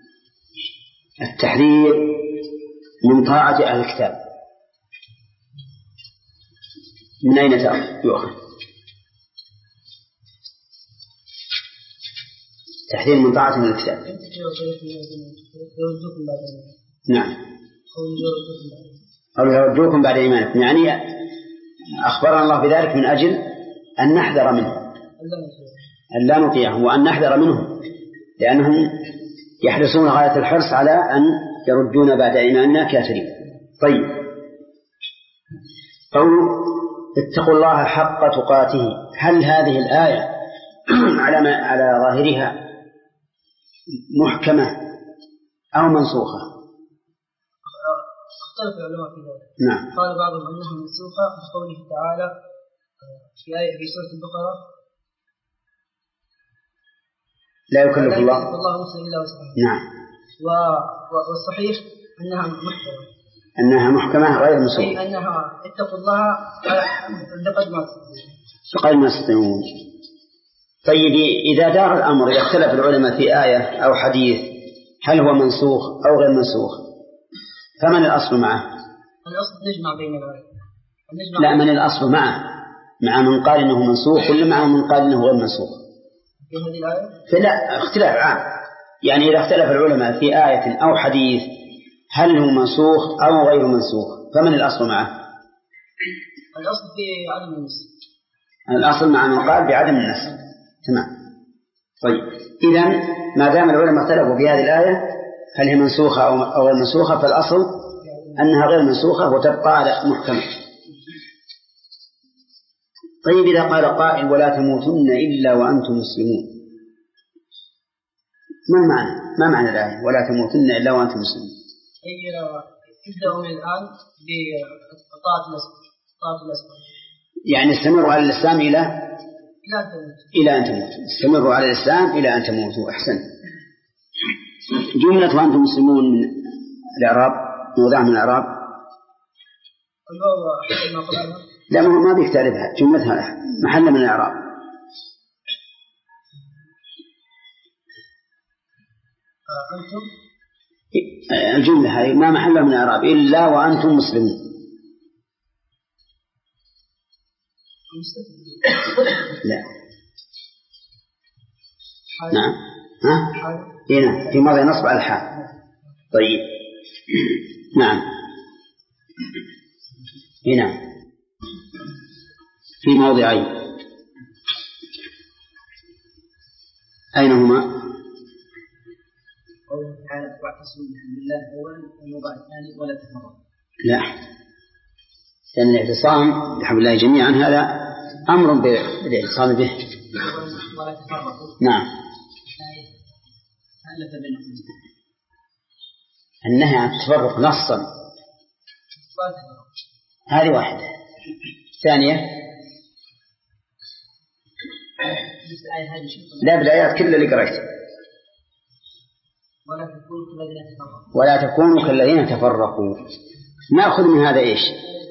التحذير من طاعة أهل الكتاب. من أين تأخذ؟ تحذير من طاعة من الكتاب. نعم. أو يردوكم بعد إيمانكم، يعني أخبرنا الله بذلك من أجل أن نحذر منه، أن لا نطيعهم وأن نحذر منهم، لأنهم يحرصون غاية الحرص على أن يردون بعد إيماننا كافرين. طيب، قول اتقوا الله حق تقاته، هل هذه الآية على ما على ظاهرها محكمة أو منسوخة؟ اختلف العلماء في ذلك. نعم. قال بعضهم أنها منسوخة بقوله تعالى في آية في سورة البقرة لا يكلف الله الله نفسا إلا وسعها. نعم. والصحيح أنها محكمة، أنها محكمة غير منسوخة، أي أنها اتقوا الله لقد ما فقد ما تستطيعون. طيب، إذا دار الأمر إذا اختلف العلماء في آية أو حديث هل هو منسوخ أو غير منسوخ، فمن الأصل معه؟ الأصل نجمع بين الآية. لا، من الأصل معه؟ مع من قال إنه منسوخ ولا مع من قال إنه غير منسوخ؟ في هذه الآية؟ فلا، اختلاف عام. يعني إذا اختلف العلماء في آية أو حديث هل هو منسوخ أو غير منسوخ، فمن الأصل معه؟ الأصل في عدم النسخ. الأصل مع من قال بعدم النسخ. تمام. طيب، إذن ما دام العلماء اختلفوا في هذه الآية هل هي منسوخة أو غير منسوخة، فالأصل أنها غير منسوخة وتبقى على محكمة. طيب، إذا قال قائل ولا تموتن إلا وأنتم مسلمون، ما المعنى؟ ما معنى الآية ولا تموتن إلا وأنتم مسلمون؟ أي ابدأوا من الآن بطاعة الأسباب، يعني استمروا على الإسلام إلى إلى أن تموتوا. استمروا على الإسلام إلى أن تموتوا. أحسن. جملة وأنتم مسلمون من الإعراب، موضع من الإعراب. لا، ما بيك تعرفها، جملتها محل من الإعراب. الجملة هذه ما محل من الإعراب إلا وأنتم مسلمون. لا. نعم. ها؟ هنا في ماضي نصب على الحال. طيب. نعم. هنا في موضعين، أين هما؟ قوله تعالى واعتصموا بحبل الله أولا والموضع الثاني ولا تفرقوا. لا، لأن الاعتصام بحبل الله جميعا هذا أمر بالاعتصام به. ولا تفرقوا. نعم. النهي عن التفرق نصا، هذه واحدة. ثانية لا، بالآيات كل اللي قرأت ولا تكونوا كالذين تفرقوا. نأخذ من هذا إيش؟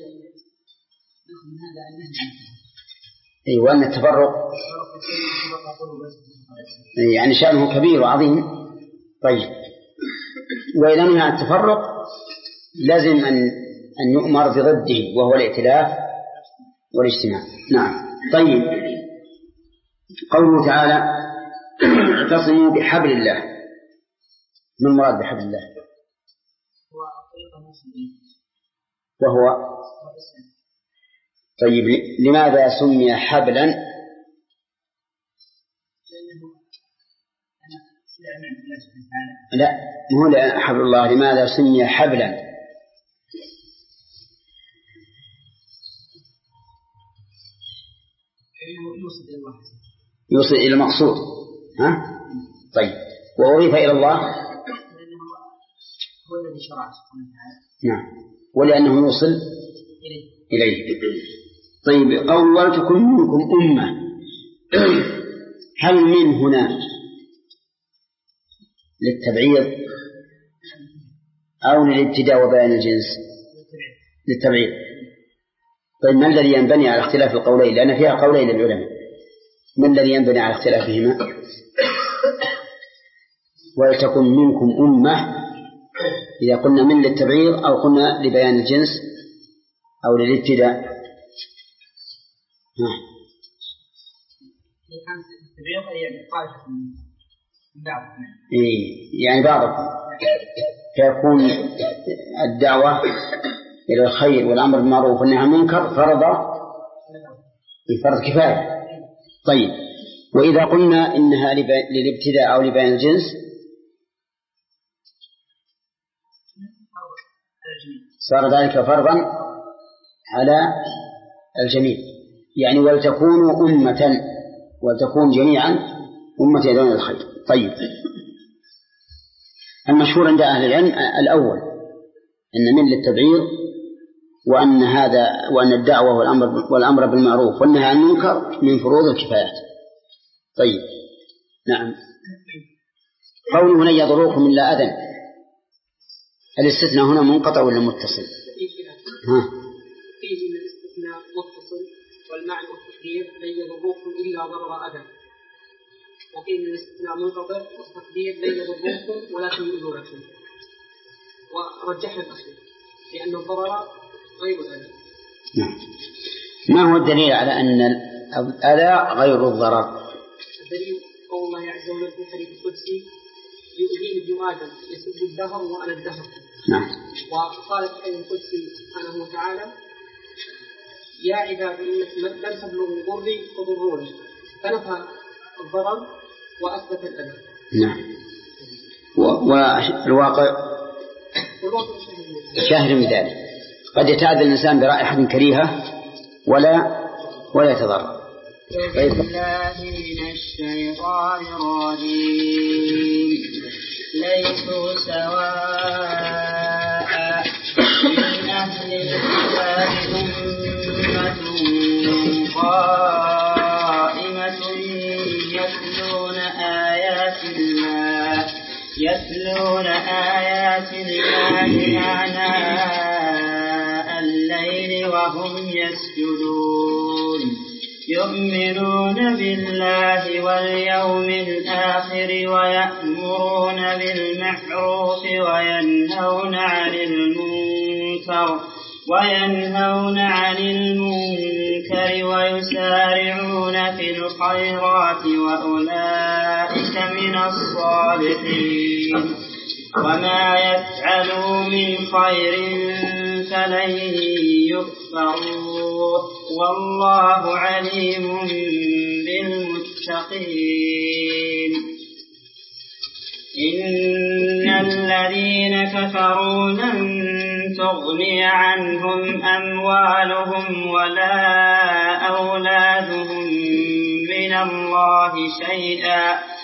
أي وأن التفرق يعني شأنه كبير وعظيم. طيب، وإذا نهى عن التفرق لازم أن أن يؤمر بضده وهو الائتلاف والاجتماع. نعم. طيب، قوله تعالى اعتصموا بحبل الله، ما المراد بحبل الله؟ وهو طيب، لماذا سمي حبلا؟ لا، مو لأن حبل الله، لماذا سمي حبلا؟ يوصل إلى المقصود. ها؟ طيب، وأضيف إلى الله هو الذي شرع. نعم، ولأنه يوصل إليه. طيب، قول ولتكن منكم أمة، هل من هنا للتبعيض أو للابتداء وبيان الجنس؟ للتبعيض. طيب، ما الذي ينبني على اختلاف القولين؟ لأن فيها قولين للعلماء، ما الذي ينبني على اختلافهما؟ ولتكن منكم أمة، إذا قلنا من للتبعيض أو قلنا لبيان الجنس أو للابتداء. يعني بعضكم، فيكون الدعوة إلى الخير والأمر بالمعروف والنهي عن المنكر فرض فرض كفاية. طيب، وإذا قلنا إنها للابتداء أو لبيان الجنس صار ذلك فرضا على الجميع، يعني ولتكونوا أمة، ولتكون جميعا أمة يدعون إلى الخير. طيب، المشهور عند أهل العلم الأول أن من للتبعيض، وأن هذا وأن الدعوة والأمر, والأمر بالمعروف والنهي عن المنكر من فروض الكفايات. طيب، نعم. قوله لن يضروكم إلا أذى، الاستثناء هنا منقطع ولا متصل؟ ها؟ فيه من الاستثناء متصل، والمعنى والتقدير لن يضروكم إلا ضرر أذى، وفيه من الاستثناء منقطع والتقدير لن يضروكم ولكن يؤذوا لكم، ورجحنا الأخير لأن الضرر غير الأذى. نعم. ما هو الدليل على أن الأذى غير الضرر؟ الدليل قول الله عز وجل في الحديث القدسي: يؤذيني ابن آدم يسب الدهر وأنا الدهر. نعم. وقال في الحديث القدسي سبحانه وتعالى: يا عبادي إنكم لن تبلغوا ضري فضروني، فنفى الضرر وأثبت الأذى. نعم. والواقع شاهد من ذلك، قد يتعذى الإنسان برائحة كريهة ولا ولا يتضرر. طيب. بالله من الشيطان الرجيم. ليسوا سواء من أهل الكتاب أمة قائمة يتلون آيات الله يتلون آيات الله آناء الليل وهم يسجدون يؤمنون بالله واليوم الآخر ويأمرون بالمعروف وينهون عن المنكر وينهون عن المنكر ويسارعون في الخيرات وأولئك من الصالحين وما يفعلوا من خير فلن يكفروه والله عليم بالمتقين. إن الذين كفروا لن تغني عنهم أموالهم ولا أولادهم من الله شيئا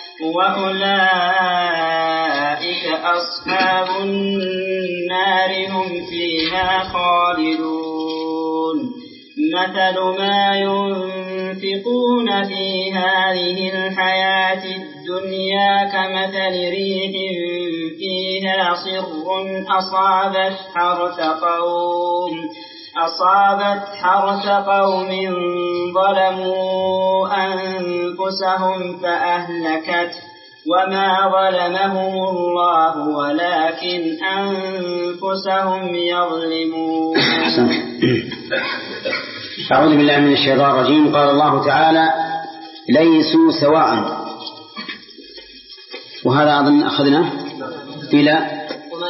وأولئك أصحاب النار هم فيها خالدون. مثل ما ينفقون في هذه الحياة الدنيا كمثل ريح فيها صر أصابت حرث قوم أصابت حرث قوم ظلموا أنفسهم فأهلكت وما ظلمهم الله ولكن أنفسهم يظلمون. أعوذ بالله من الشيطان الرجيم. قال الله تعالى: ليسوا سواء، وهذا أظن أخذنا إلى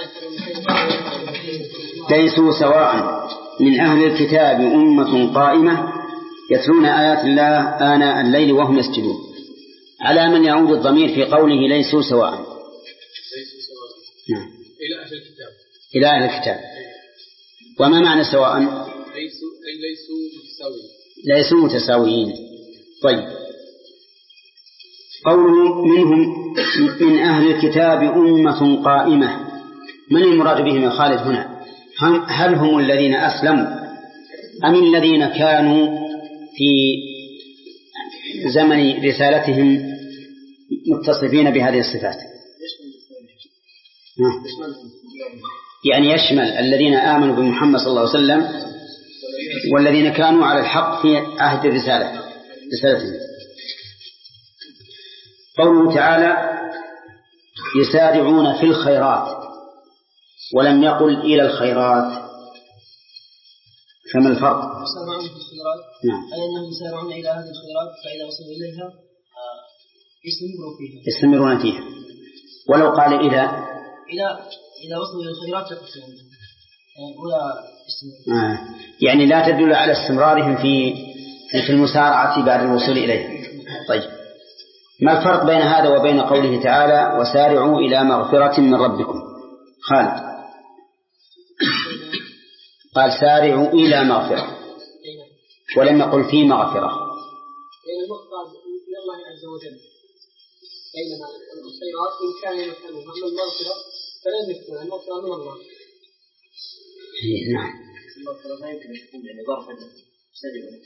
ليسوا سواء من أهل الكتاب أمة قائمة يتلون آيات الله آناء الليل وهم يسجدون. على من يعود الضمير في قوله ليسوا سواء؟ ليسوا سواء. نعم. إلى أهل الكتاب. إلى أهل الكتاب. وما معنى سواء؟ ليسوا أي ليسوا متساويين. ليسوا متساويين. طيب، قوله منهم من أهل الكتاب أمة قائمة، من المراد بهم يا خالد هنا؟ هل هم الذين أسلموا أم الذين كانوا في زمن رسالتهم متصفين بهذه الصفات؟ يعني يشمل الذين آمنوا بمحمد صلى الله عليه وسلم والذين كانوا على الحق في عهد الرسالة رسالتهم. قوله تعالى: يسارعون في الخيرات، ولم يقل إلى الخيرات، فما الفرق؟ يسارعون في الخيرات، نعم. أي أنهم يسارعون إلى هذه الخيرات، فإذا وصلوا إليها يستمرون فيها. ولو قال إلى إلى إلى وصل إلى الخيرات آه. يعني لا تدل على استمرارهم في في المسارعة بعد الوصول إليه. طيب، ما الفرق بين هذا وبين قوله تعالى وسارعوا إلى مغفرة من ربكم؟ خالد قال سارعوا إلى مغفرة ولم يقل في مغفرة. لأن المقصد من الله عز وجل، بينما الخيرات إن كان يفعلها، أما المغفرة فلن يفعلها، المغفرة من الله. نعم. المغفرة ما يمكن أن تكون يعني ظرفا سريعا.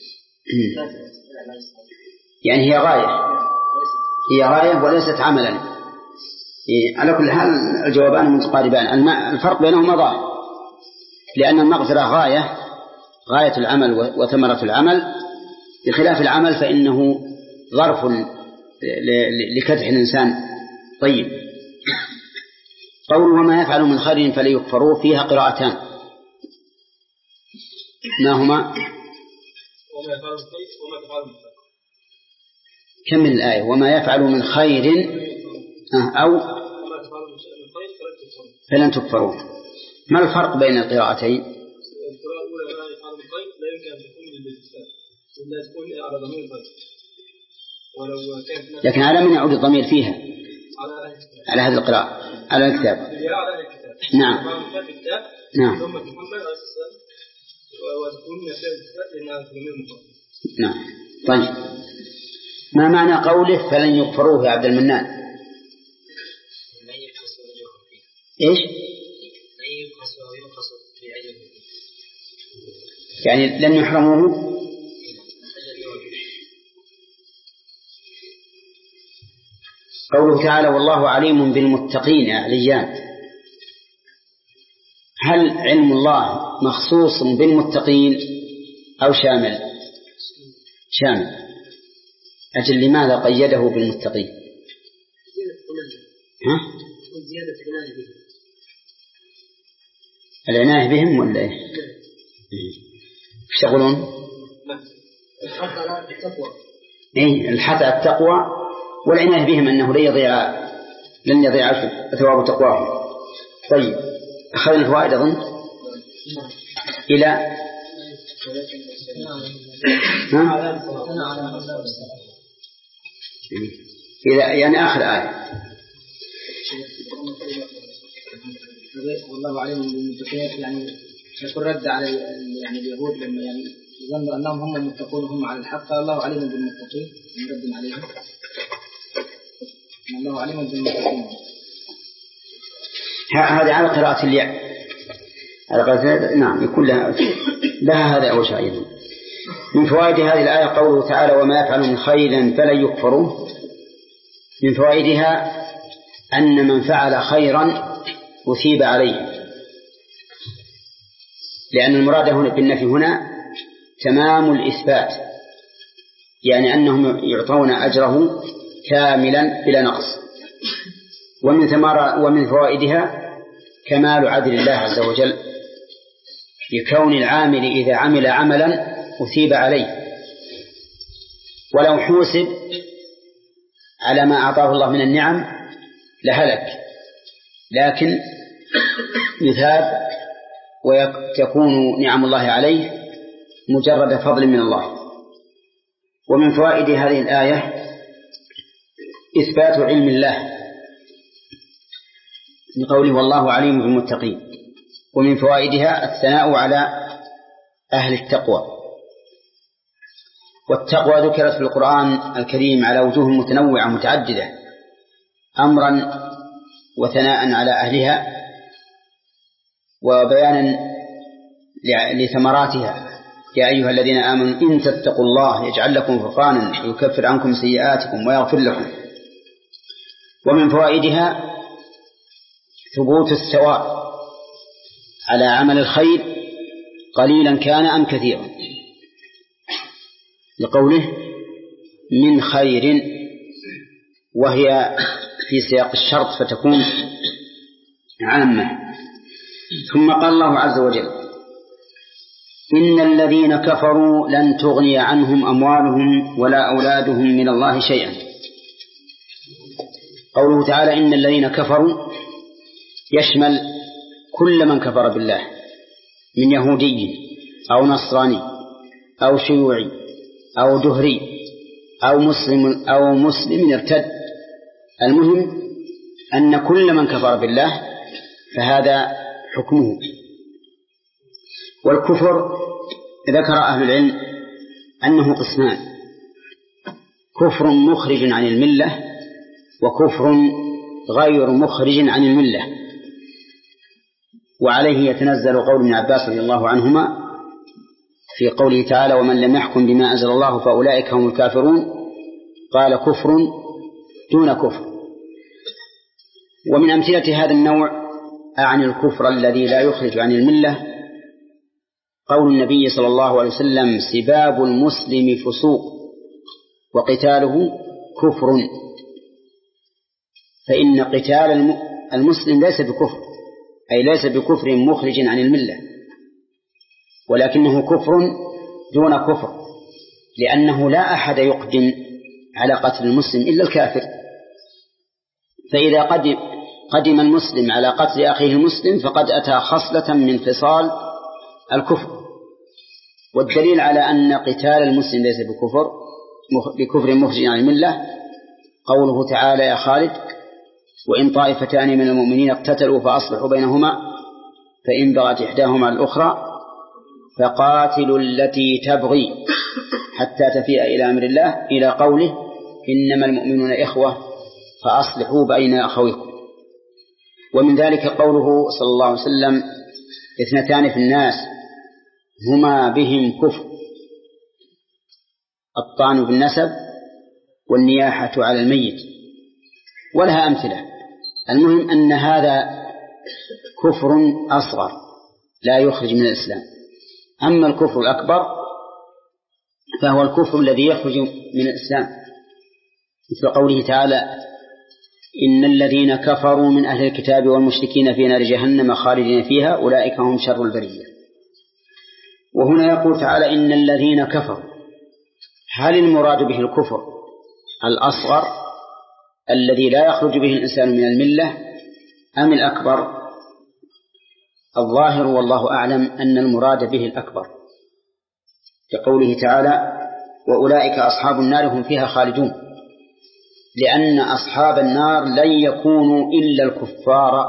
يعني هي غاية، هي غاية وليست عملا. على كل حال الجوابان متقاربان، الفرق بينهما ظاهر، لأن المغفرة غاية غاية العمل وثمرة العمل، بخلاف العمل فإنه ظرف لكدح الإنسان. طيب، قوله وما يفعل من خير فليكفروه فيها قراءتان، ما هما؟ كم من الآية؟ وما يفعل من خير أو فلن تكفروه. ما الفرق بين القراءتين؟ القراءة الأولى وما يفعل من خير لا يمكن أن تكون للإنسان، إلا تكون على ضمير الخير. ولو كانت لكن على من يعود الضمير فيها؟ على هذه القراءة، على الكتاب. نعم نعم نعم. طيب، ما معنى قوله فلن يكفروه يا عبد المنان؟ إيش؟ يعني لن يحرموه. قوله تعالى والله عليم بالمتقين يا عليان، هل علم الله مخصوص بالمتقين أو شامل؟ شامل. أجل لماذا قيده بالمتقين؟ ها؟ العناية بهم ولا إيه؟ يشتغلون؟ إيه، الحث على التقوى والعناية بهم أنه لن يضيع لن يضيع ثواب تقواهم. طيب، أخذنا الفوائد أظن إلى ها؟ إلى يعني آخر آية والله عليهم بالمتقين، يعني يكون رد على يعني اليهود لما يعني ظنوا أنهم هم المتقون وهم على الحق. الله عليهم بالمتقين رد عليهم، الله عليهم بالمتقين. هذا على قراءة الياء، على قراءة نعم يكون لها, لها هذا أول شيء. من فوائد هذه الآية قوله تعالى وما يفعل من خير فلن يكفروه. من فوائدها أن من فعل خيرا أثيب عليه، لأن المراد هنا بالنفي هنا تمام الإثبات، يعني أنهم يعطون أجره كاملا بلا نقص. ومن ثمار ومن فوائدها كمال عدل الله عز وجل، لكون العامل إذا عمل عملا أثيب عليه، ولو حوسب على ما أعطاه الله من النعم لهلك، لكن يثاب وتكون نعم الله عليه مجرد فضل من الله. ومن فوائد هذه الآية إثبات علم الله بقوله والله عليم بالمتقين. ومن فوائدها الثناء على أهل التقوى، والتقوى ذكرت في القرآن الكريم على وجوه متنوعة متعددة، أمرا وثناء على أهلها وبيانا لثمراتها. يا أيها الذين آمنوا إن تتقوا الله يجعل لكم فرقانا ويكفر عنكم سيئاتكم ويغفر لكم. ومن فوائدها ثبوت الثواب على عمل الخير قليلا كان أم كثيرا، لقوله من خير، وهي في سياق الشرط فتكون عامة. ثم قال الله عز وجل إن الذين كفروا لن تغني عنهم أموالهم ولا أولادهم من الله شيئا. قوله تعالى إن الذين كفروا يشمل كل من كفر بالله من يهودي أو نصراني أو شيوعي أو دهري أو مسلم أو مسلم ارتد. المهم أن كل من كفر بالله فهذا حكمه. والكفر ذكر أهل العلم أنه قسمان: كفر مخرج عن الملة وكفر غير مخرج عن الملة. وعليه يتنزل قول ابن عباس رضي الله عنهما في قوله تعالى: ومن لم يحكم بما أنزل الله فأولئك هم الكافرون. قال: كفر دون كفر. ومن أمثلة هذا النوع عن الكفر الذي لا يخرج عن الملة قول النبي صلى الله عليه وسلم: سباب المسلم فسوق وقتاله كفر. فإن قتال المسلم ليس بكفر، أي ليس بكفر مخرج عن الملة، ولكنه كفر دون كفر، لأنه لا أحد يقدم على قتل المسلم إلا الكافر. فإذا قدم, قدم المسلم على قتل أخيه المسلم فقد أتى خصلة من خصال الكفر. والدليل على أن قتال المسلم ليس بكفر بكفر مخرج عن الملة قوله تعالى: يا خالد وإن طائفتان من المؤمنين اقتتلوا فأصلحوا بينهما فإن بغت إحداهما على الأخرى فقاتلوا التي تبغي حتى تفيء إلى أمر الله إلى قوله: إنما المؤمنون إخوة فأصلحوا بين أخويكم. ومن ذلك قوله صلى الله عليه وسلم: اثنتان في الناس هما بهم كفر: الطعن بالنسب والنياحة على الميت. ولها أمثلة. المهم أن هذا كفر أصغر لا يخرج من الإسلام. أما الكفر الأكبر فهو الكفر الذي يخرج من الإسلام، مثل قوله تعالى: إن الذين كفروا من أهل الكتاب والمشركين في نار جهنم خالدين فيها أولئك هم شر البرية. وهنا يقول تعالى: إن الذين كفروا. هل المراد به الكفر الأصغر الذي لا يخرج به الإنسان من الملة أم الأكبر؟ الظاهر والله أعلم أن المراد به الأكبر، كقوله تعالى: وأولئك أصحاب النار هم فيها خالدون، لأن أصحاب النار لن يكونوا إلا الكفار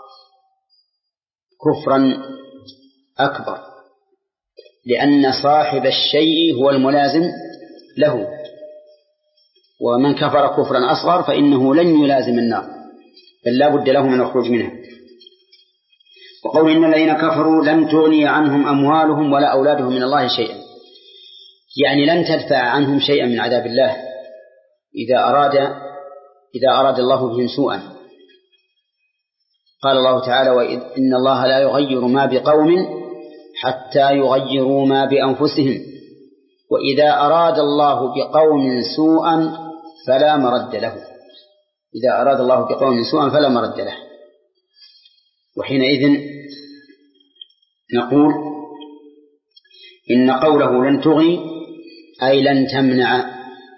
كفرا أكبر، لأن صاحب الشيء هو الملازم له، ومن كفر كفرا أصغر فإنه لن يلازم النار بل لا بد له من الخروج منها. وقول إن الذين كفروا لن تغني عنهم أموالهم ولا أولادهم من الله شيئا، يعني لن تدفع عنهم شيئا من عذاب الله إذا أراد إذا أراد الله بهم سوءا. قال الله تعالى: وإن الله لا يغير ما بقوم حتى يغيروا ما بأنفسهم وإذا أراد الله بقوم سوءا فلا مرد له. إذا أراد الله بقوم سوءا فلا مرد له. وحينئذ نقول إن قوله لن تغني أي لن تمنع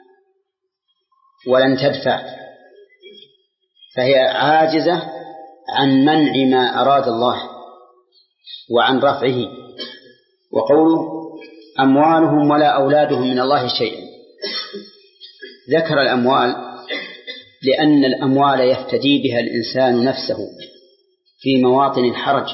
ولن تدفع، فهي عاجزة عن منع ما أراد الله وعن رفعه. وقوله أموالهم ولا أولادهم من الله شيئا، ذكر الأموال لأن الأموال يفتدي بها الإنسان نفسه في مواطن الحرج.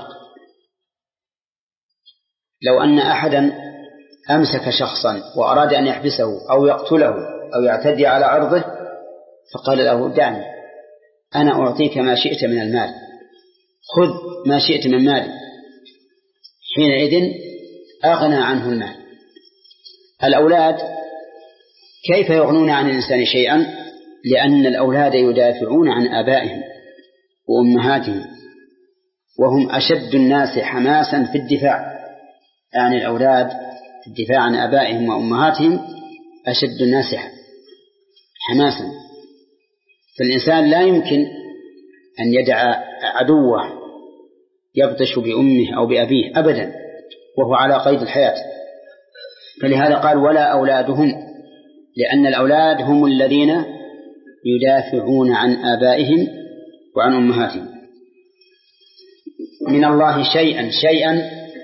لو أن أحدا أمسك شخصا وأراد أن يحبسه أو يقتله أو يعتدي على عرضه فقال له: دعني أنا أعطيك ما شئت من المال، خذ ما شئت من مالي، حينئذ أغنى عنه المال. الأولاد كيف يغنون عن الإنسان شيئا؟ لأن الأولاد يدافعون عن آبائهم وأمهاتهم، وهم أشد الناس حماسا في الدفاع عن الأولاد، في الدفاع عن آبائهم وأمهاتهم أشد الناس حماسا. فالإنسان لا يمكن أن يدع عدوه يبطش بأمه أو بأبيه أبدا وهو على قيد الحياة. فلهذا قال: ولا أولادهم، لأن الأولاد هم الذين يدافعون عن آبائهم وعن أمهاتهم. من الله شيئا شيئا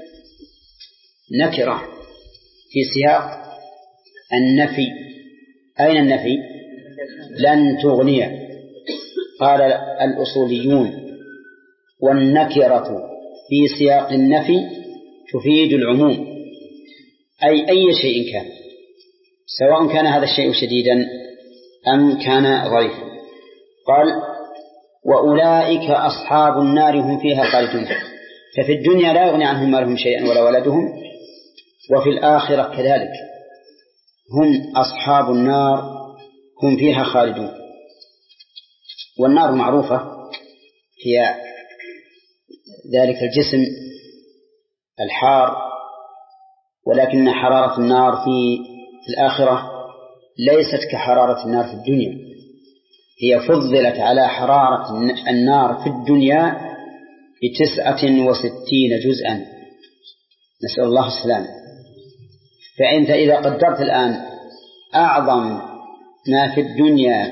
نكرة في سياق النفي. أين النفي؟ لن تغني. قال الأصوليون والنكرة في سياق النفي تفيد العموم، أي أي شيء كان، سواء كان هذا الشيء شديدا أم كان ضعيفا. قال وأولئك أصحاب النار هم فيها خالدون. ففي الدنيا لا يغني عنهم مالهم شيئا ولا ولدهم، وفي الآخرة كذلك هم أصحاب النار هم فيها خالدون. والنار معروفة هي ذلك الجسم الحار، ولكن حرارة النار في الآخرة ليست كحرارة النار في الدنيا، هي فضلت على حرارة النار في الدنيا بتسعة وستين جزءا، نسأل الله السلامة. فأنت إذا قدرت الآن أعظم ما في الدنيا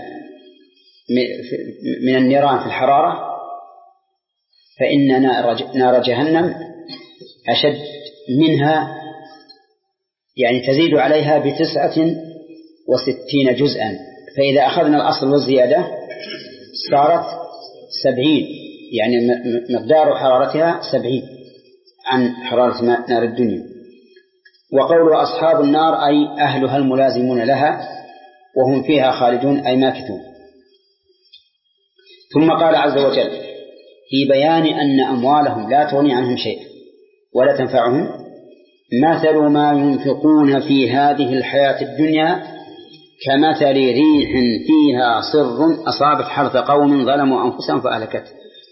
من النيران في الحرارة، فإن نار جهنم أشد منها، يعني تزيد عليها بتسعة وستين جزءا. فإذا أخذنا الأصل والزيادة صارت سبعين، يعني مقدار حرارتها سبعين عن حرارة نار الدنيا. وقول أصحاب النار أي أهلها الملازمون لها وهم فيها خالدون أي ماكثون. ثم قال عز وجل في بيان أن أموالهم لا تغني عنهم شيئا ولا تنفعهم: مثل ما ينفقون في هذه الحياة الدنيا كمثل ريح فيها صر أصابت حرث قوم ظلموا أنفسهم فأهلكت.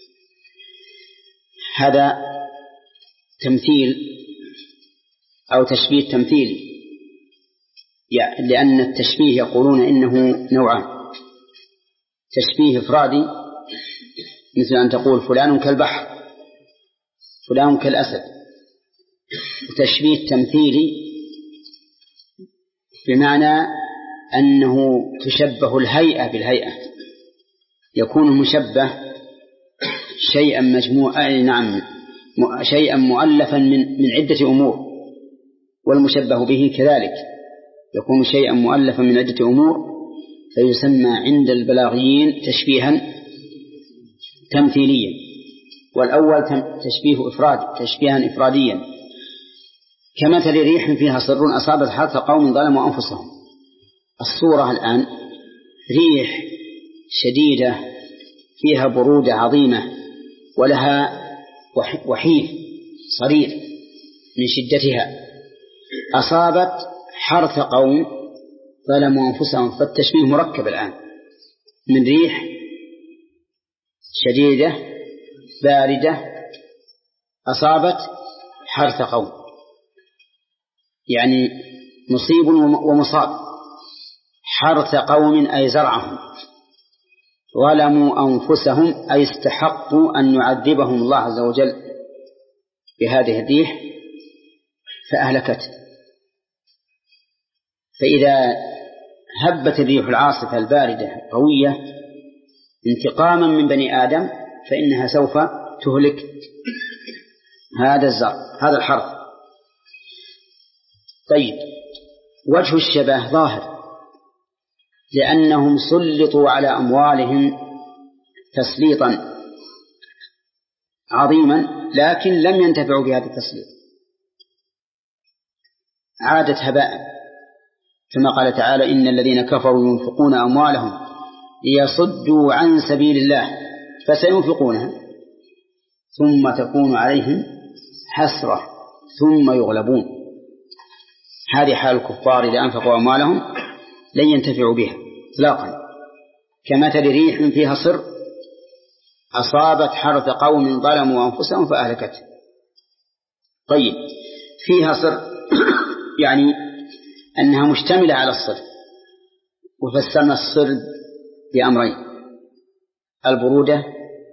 هذا تمثيل أو تشبيه تمثيلي، يعني لأن التشبيه يقولون إنه نوعان: تشبيه إفرادي مثل أن تقول فلان كالبحر فلان كالأسد، وتشبيه تمثيلي بمعنى أنه تشبه الهيئة بالهيئة، يكون المشبه شيئا مجموعا نعم شيئا مؤلفا من من عدة أمور، والمشبه به كذلك يكون شيئا مؤلفا من عدة أمور، فيسمى عند البلاغيين تشبيها تمثيليا. والأول تشبيه إفراد تشبيها إفراديا، كمثل ريح فيها صر أصابت حرث قوم ظلموا أنفسهم. الصورة الآن ريح شديدة فيها برودة عظيمة ولها وحيف صرير من شدتها، أصابت حرث قوم ظلموا أنفسهم. فالتشبيه مركب الآن من ريح شديدة باردة أصابت حرث قوم، يعني مصيب ومصاب. حرث قوم أي زرعهم، ظلموا أنفسهم أي استحقوا أن يعذبهم الله عز وجل بهذه الريح فأهلكت. فإذا هبت الريح العاصفة الباردة قوية انتقاما من بني آدم فإنها سوف تهلك هذا الزرع هذا الحرث. طيب، وجه الشبه ظاهر، لأنهم سلطوا على أموالهم تسليطا عظيما، لكن لم ينتفعوا بهذا التسليط، عادت هباء، كما قال تعالى: إن الذين كفروا ينفقون أموالهم ليصدوا عن سبيل الله فسينفقونها ثم تكون عليهم حسرة ثم يغلبون. هذه حال الكفار إذا أنفقوا أموالهم لن ينتفعوا بها إطلاقا. كمثل ريح فيها صر أصابت حرث قوم ظلموا أنفسهم فأهلكت. طيب، فيها صر يعني أنها مشتملة على الصر، وفسرنا الصر بأمرين: البرودة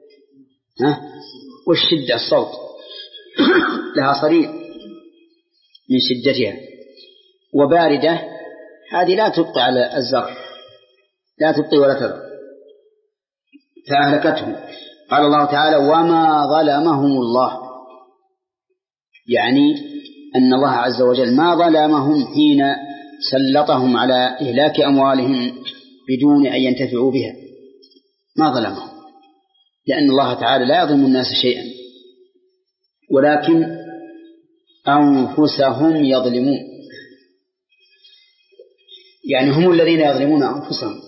والشدة، الصوت لها صرير من شدتها، وباردة هذه لا تبقي على الزرع، لا تبقي ولا تذر. فأهلكتهم. قال الله تعالى وما ظلمهم الله، يعني أن الله عز وجل ما ظلمهم حين سلطهم على إهلاك أموالهم بدون أن ينتفعوا بها، ما ظلمهم، لأن الله تعالى لا يظلم الناس شيئا، ولكن أنفسهم يظلمون، يعني هم الذين يظلمون أنفسهم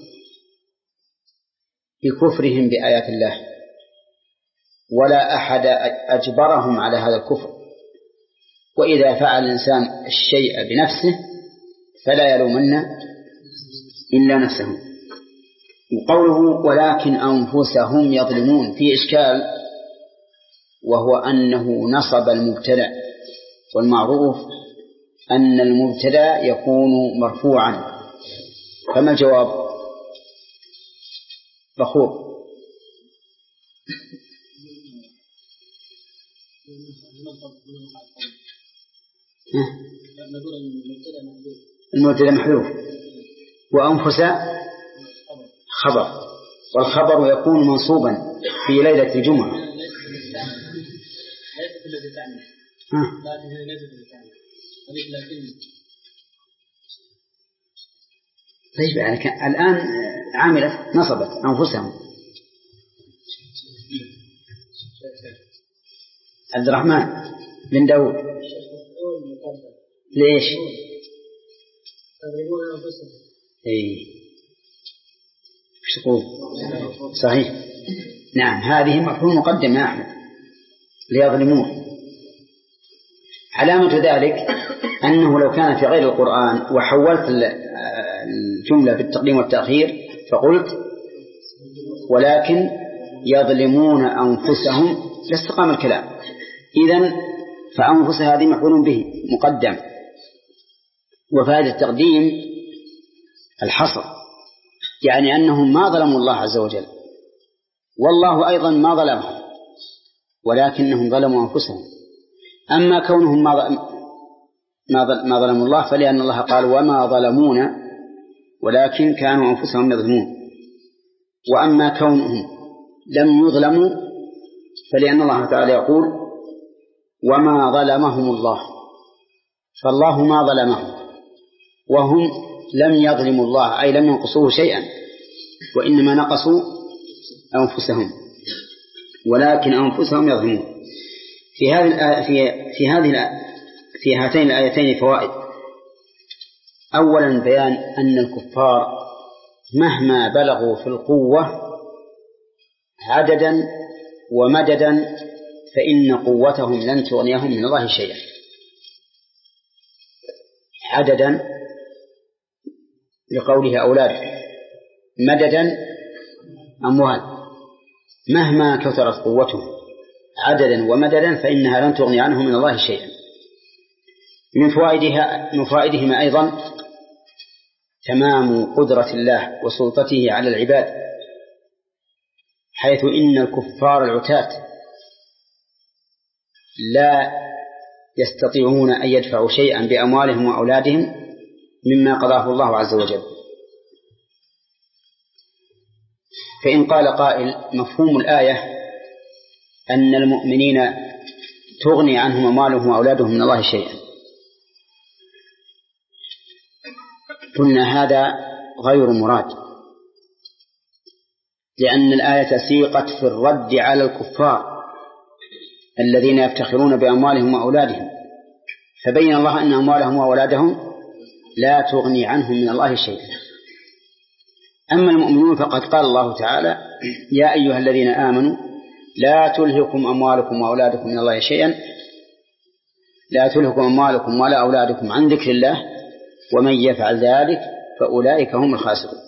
بكفرهم بآيات الله، ولا أحد أجبرهم على هذا الكفر. وإذا فعل الإنسان الشيء بنفسه فلا يلومن إلا نفسه. وقوله ولكن أنفسهم يظلمون في إشكال، وهو أنه نصب المبتدأ، والمعروف أن المبتدأ يكون مرفوعا، فما الجواب؟ بخور. المبتدأ محذوف، وأنفس خبر، والخبر يكون منصوبا في ليلة الجمعة. طيب يعني الآن عاملة نصبت أنفسهم. عبد الرحمن بن داود ليش؟ ايه ايش تقول؟ صحيح، نعم، هذه مفعول مقدم يا أحمد، ليظلمون. علامة ذلك أنه لو كان في غير القرآن وحولت الجملة بالتقديم والتأخير فقلت ولكن يظلمون أنفسهم لاستقام الكلام. إذن فأنفس هذه مفعول به مقدم، وفائدة التقديم الحصر، يعني أنهم ما ظلموا الله عز وجل، والله أيضا ما ظلمهم، ولكنهم ظلموا أنفسهم. أما كونهم ما ظلموا الله فلأن الله قال وما ظلمونا ولكن كانوا أنفسهم يظلمون. وأما كونهم لم يظلموا فلأن الله تعالى يقول وما ظلمهم الله، فالله ما ظلمهم، وهم لم يظلموا الله، أي لم ينقصوه شيئا، وإنما نقصوا أنفسهم، ولكن أنفسهم يظلمون. في هذه في في هذه في هاتين الآيتين فوائد. أولا بيان أن الكفار مهما بلغوا في القوة عددا ومددا فإن قوتهم لن تغنيهم من الله شيئا. عددا لقوله أولاد، مددا أموال، مهما كثرت قوتهم عددا ومددا فإنها لن تغني عنهم من الله شيئا. من فوائدها من فوائدهما أيضا تمام قدرة الله وسلطته على العباد، حيث إن الكفار العتاة لا يستطيعون أن يدفعوا شيئا بأموالهم وأولادهم مما قضاه الله عز وجل. فإن قال قائل مفهوم الآية أن المؤمنين تغني عنهم أموالهم وأولادهم من الله شيئا، قلنا هذا غير مراد، لأن الآية سيقت في الرد على الكفار الذين يفتخرون بأموالهم وأولادهم، فبين الله أن أموالهم وأولادهم لا تغني عنهم من الله شيئا. أما المؤمنون فقد قال الله تعالى يا أيها الذين آمنوا لا تلهكم أموالكم وأولادكم من الله شيئا، لا تلهكم أموالكم ولا أولادكم عن ذكر الله ومن يفعل ذلك فأولئك هم الخاسرون.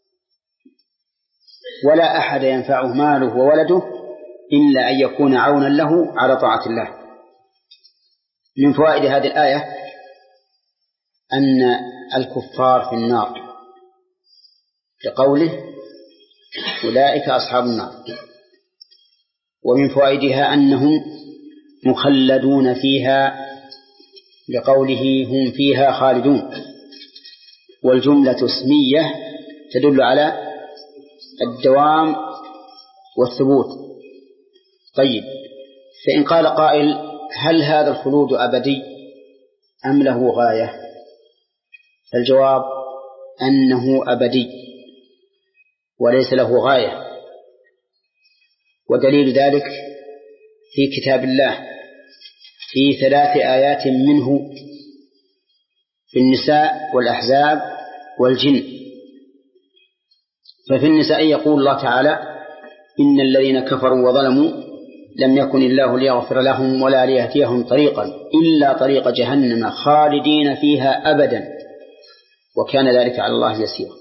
ولا أحد ينفعه ماله وولده إلا أن يكون عونا له على طاعة الله. من فوائد هذه الآية أن الكفار في النار لقوله أولئك أصحاب النار. ومن فوائدها أنهم مخلدون فيها لقوله هم فيها خالدون، والجملة اسمية تدل على الدوام والثبوت. طيب، فإن قال قائل هل هذا الخلود أبدي أم له غاية؟ الجواب أنه أبدي وليس له غاية، ودليل ذلك في كتاب الله في ثلاث آيات منه في النساء والأحزاب والجن. ففي النساء يقول الله تعالى إن الذين كفروا وظلموا لم يكن الله ليغفر لهم ولا ليهديهم طريقا إلا طريق جهنم خالدين فيها أبدا وكان ذلك على الله يسيرا.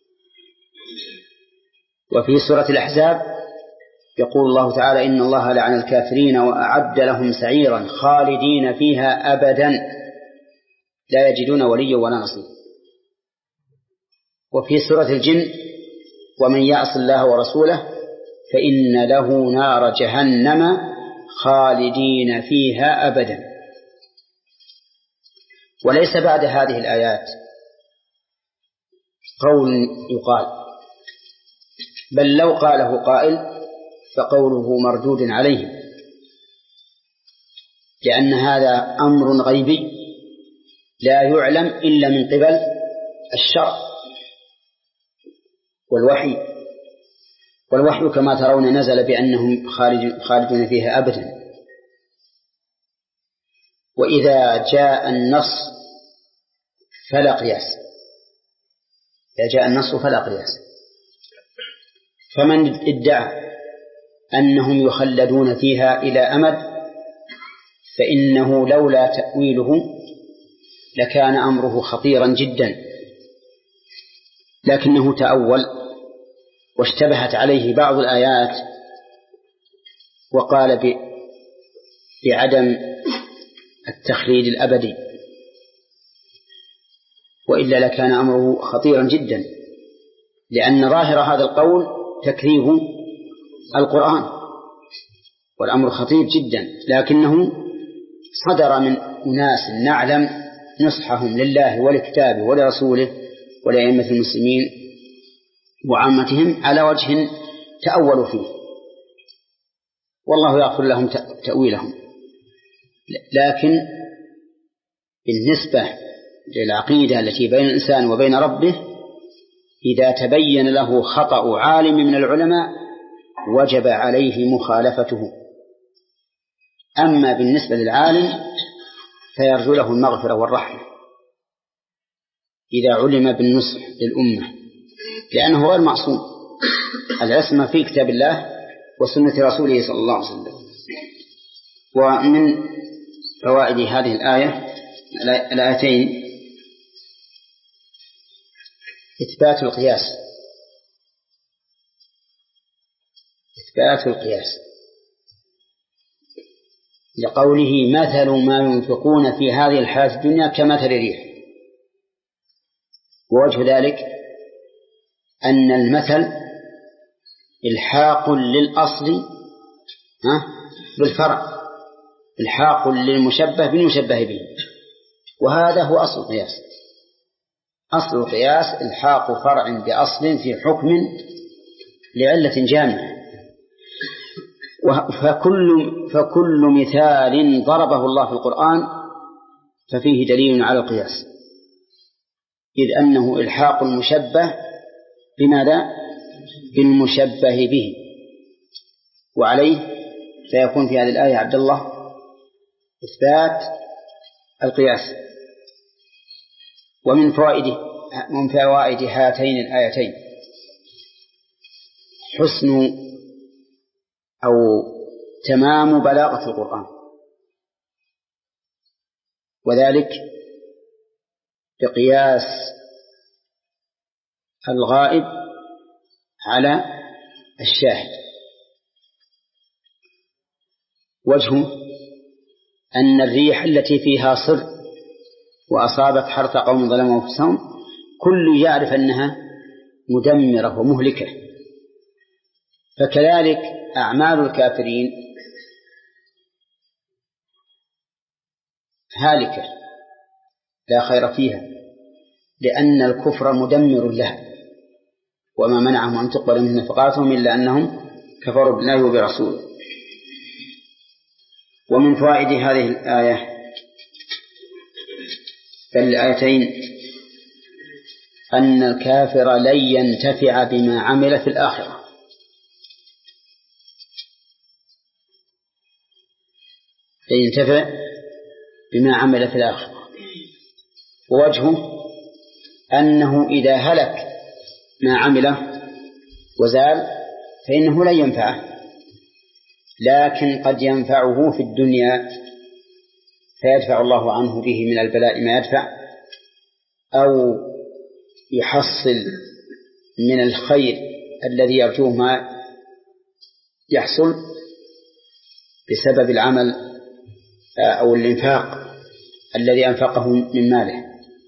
وفي سورة الأحزاب يقول الله تعالى إن الله لعن الكافرين وأعد لهم سعيرا خالدين فيها أبدا لا يجدون وليا ولا نصيرا. وفي سورة الجن ومن يعص الله ورسوله فإن له نار جهنم خالدين فيها أبدا. وليس بعد هذه الآيات قول يقال، بل لو قاله قائل فقوله مردود عليه، لأن هذا أمر غيبي لا يعلم إلا من قبل الشرع والوحي، والوحي كما ترون نزل بأنهم خالدون فيها أبدا. وإذا جاء النص فلا قياس، إذا جاء النص فلا قياس. فمن ادعى أنهم يخلدون فيها إلى أمد فإنه لولا تأويله لكان أمره خطيرا جدا، لكنه تأول واشتبهت عليه بعض الآيات وقال بعدم التخليد الأبدي، وإلا لكان أمره خطيرا جدا، لأن ظاهر هذا القول تكذيب القرآن والأمر خطير جدا، لكنه صدر من أناس نعلم نصحهم لله ولكتابه ولرسوله ولأئمة المسلمين وعامتهم على وجه تأولوا فيه، والله يغفر لهم تأويلهم. لكن بالنسبة للعقيدة التي بين الإنسان وبين ربه إذا تبين له خطأ عالم من العلماء وجب عليه مخالفته. أما بالنسبة للعالم فيرجو له المغفرة والرحمة إذا علم بالنصح للأمة، لأنه غير معصوم، العصمة في كتاب الله وسنة رسوله صلى الله عليه وسلم. ومن فوائد هذه الآية الآيتين إثبات القياس، إثبات القياس لقوله مثل ما ينفقون في هذه الحياة الدنيا كمثل ريح. ووجه ذلك أن المثل الحاق للأصل بالفرع، الحاق للمشبه بالمشبه به، وهذا هو أصل القياس. أصل القياس الحاق فرع بأصل في حكم لعلة جامعة. فكل, فكل مثال ضربه الله في القرآن ففيه دليل على القياس، إذ أنه إلحاق المشبه بماذا؟ بالمشبه به. وعليه فيكون في هذه الآية عبد الله إثبات القياس. ومن فوائد من فوائد هاتين الآيتين حسن أو تمام بلاغة القرآن، وذلك بقياس الغائب على الشاهد. وجهه أن الريح التي فيها صر وأصابت حرث قوم ظلموا أنفسهم كل يعرف أنها مدمرة ومهلكة، فكذلك أعمال الكافرين هالكة لا خير فيها، لأن الكفر مدمر لها، وما منعهم أن تقبل منهم نفقاتهم إلا أنهم كفروا بالله وبرسوله. ومن فوائد هذه الآية بل الآيتين أن الكافر لن ينتفع بما عمل في الآخرة، لن ينتفع بما عمل في الآخرة. ووجهه أنه إذا هلك ما عمله وزال فإنه لن ينفعه، لكن قد ينفعه في الدنيا فيدفع الله عنه به من البلاء ما يدفع، أو يحصل من الخير الذي يرجوه ما يحصل بسبب العمل أو الإنفاق الذي أنفقه من ماله.